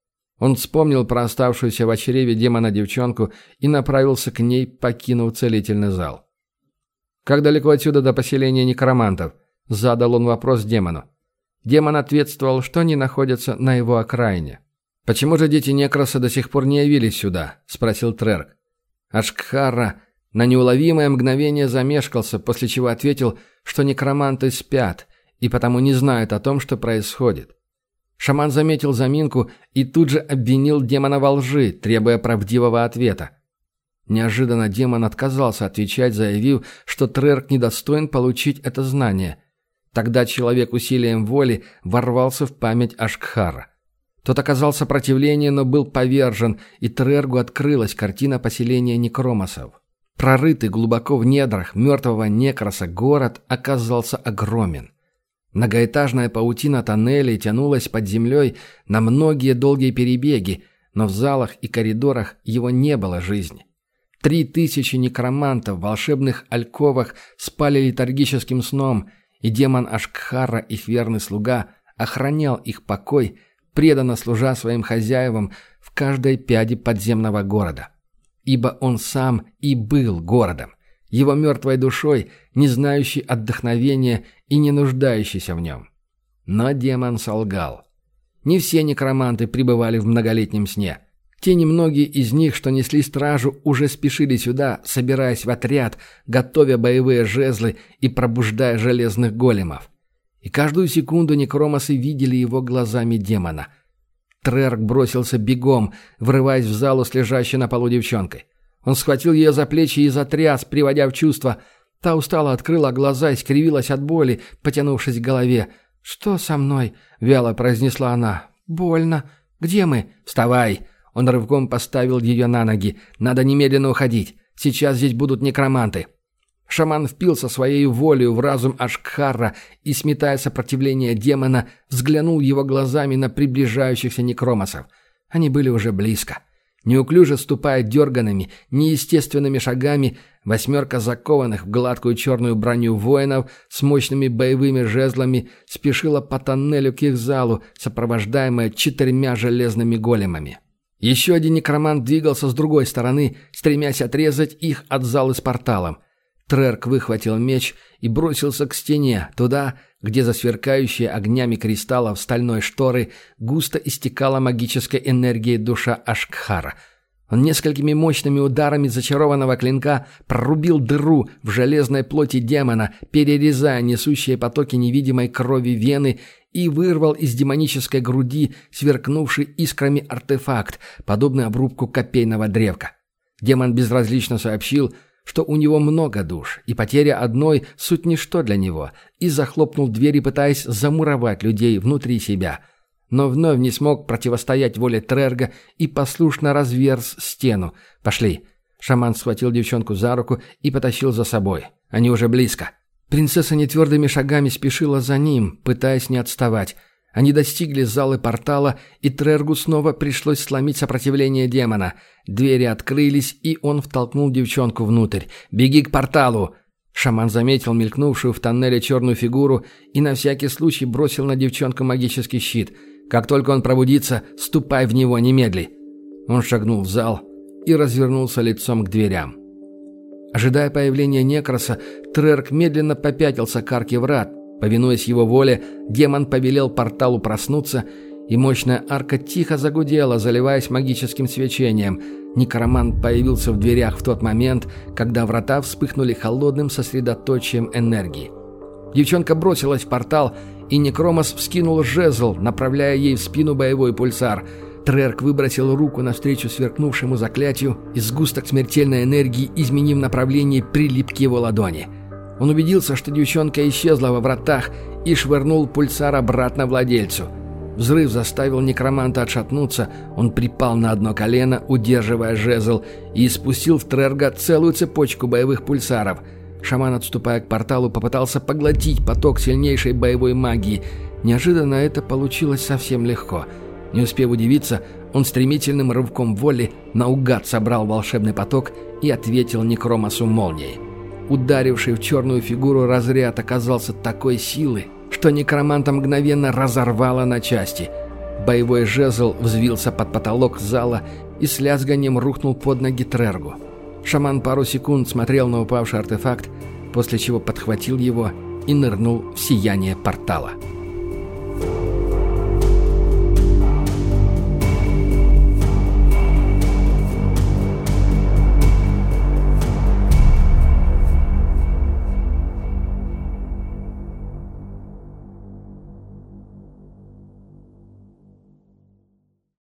Он вспомнил про оставшуюся в чреве демона девчонку и направился к ней, покинув целительный зал. «Как далеко отсюда до поселения некромантов?» – задал он вопрос демону. Демон ответствовал, что они находятся на его окраине. «Почему же дети Некроса до сих пор не явились сюда?» – спросил Трерк. Ашкхара на неуловимое мгновение замешкался, после чего ответил, что некроманты спят и потому не знают о том, что происходит. Шаман заметил заминку и тут же обвинил демона во лжи, требуя правдивого ответа. Неожиданно демон отказался отвечать, заявив, что Трерк недостоин получить это знание. Тогда человек усилием воли ворвался в память Ашкхара. Тот оказал сопротивление, но был повержен, и Трергу открылась картина поселения некромосов. Прорытый глубоко в недрах мертвого Некроса город оказался огромен. Многоэтажная паутина тоннелей тянулась под землей на многие долгие перебеги, но в залах и коридорах его не было жизни. Три тысячи некромантов в волшебных альковах спали летаргическим сном, и демон Ашкхара, их верный слуга, охранял их покой, преданно служа своим хозяевам в каждой пяде подземного города. Ибо он сам и был городом, его мертвой душой, не знающей отдохновения и не нуждающейся в нем. Но демон солгал. Не все некроманты пребывали в многолетнем сне. Те немногие из них, что несли стражу, уже спешили сюда, собираясь в отряд, готовя боевые жезлы и пробуждая железных големов. И каждую секунду некромосы видели его глазами демона. Трерк бросился бегом, врываясь в залу с лежащей на полу девчонкой. Он схватил ее за плечи и затряс, приводя в чувство. Та устало открыла глаза и скривилась от боли, потянувшись к голове. «Что со мной?» — вяло произнесла она. «Больно. Где мы?» «Вставай!» Он рывком поставил ее на ноги. «Надо немедленно уходить. Сейчас здесь будут некроманты». Шаман впился своей волею в разум Ашкхара и, сметая сопротивление демона, взглянул его глазами на приближающихся некромосов. Они были уже близко. Неуклюже ступая дерганными, неестественными шагами, восьмерка закованных в гладкую черную броню воинов с мощными боевыми жезлами спешила по тоннелю к их залу, сопровождаемая четырьмя железными големами. Еще один некромант двигался с другой стороны, стремясь отрезать их от залы с порталом. Трерк выхватил меч и бросился к стене, туда, где за сверкающей огнями кристаллов стальной шторы густо истекала магической энергией душа Ашкхара. Он несколькими мощными ударами зачарованного клинка прорубил дыру в железной плоти демона, перерезая несущие потоки невидимой крови вены, и вырвал из демонической груди сверкнувший искрами артефакт, подобный обрубку копейного древка. Демон безразлично сообщил, что у него много душ, и потеря одной – суть ничто для него, и захлопнул двери, пытаясь замуровать людей внутри себя. Но вновь не смог противостоять воле Трерга и послушно разверз стену. «Пошли». Шаман схватил девчонку за руку и потащил за собой. Они уже близко. Принцесса нетвердыми шагами спешила за ним, пытаясь не отставать. Они достигли залы портала, и Трергу снова пришлось сломить сопротивление демона. Двери открылись, и он втолкнул девчонку внутрь. «Беги к порталу!» Шаман заметил мелькнувшую в тоннеле черную фигуру и на всякий случай бросил на девчонку магический щит. «Как только он пробудится, ступай в него немедли!» Он шагнул в зал и развернулся лицом к дверям. Ожидая появления Некроса, Трерк медленно попятился к арке врат. Повинуясь его воле, демон повелел порталу проснуться, и мощная арка тихо загудела, заливаясь магическим свечением. Некромант появился в дверях в тот момент, когда врата вспыхнули холодным сосредоточием энергии. Девчонка бросилась в портал, и Некромос вскинул жезл, направляя ей в спину боевой пульсар. Трерк выбросил руку навстречу сверкнувшему заклятию, и сгусток смертельной энергии, изменив направление, прилип к его ладони. Он убедился, что девчонка исчезла во вратах, и швырнул пульсар обратно владельцу. Взрыв заставил некроманта отшатнуться, он припал на одно колено, удерживая жезл, и испустил в Трерга целую цепочку боевых пульсаров. Шаман, отступая к порталу, попытался поглотить поток сильнейшей боевой магии. Неожиданно это получилось совсем легко. Не успев удивиться, он стремительным рывком воли наугад собрал волшебный поток и ответил Некромосу молнией. Ударивший в черную фигуру разряд оказался такой силы, что некроманта мгновенно разорвало на части. Боевой жезл взвился под потолок зала и с лязганием рухнул под ноги Трергу. Шаман пару секунд смотрел на упавший артефакт, после чего подхватил его и нырнул в сияние портала.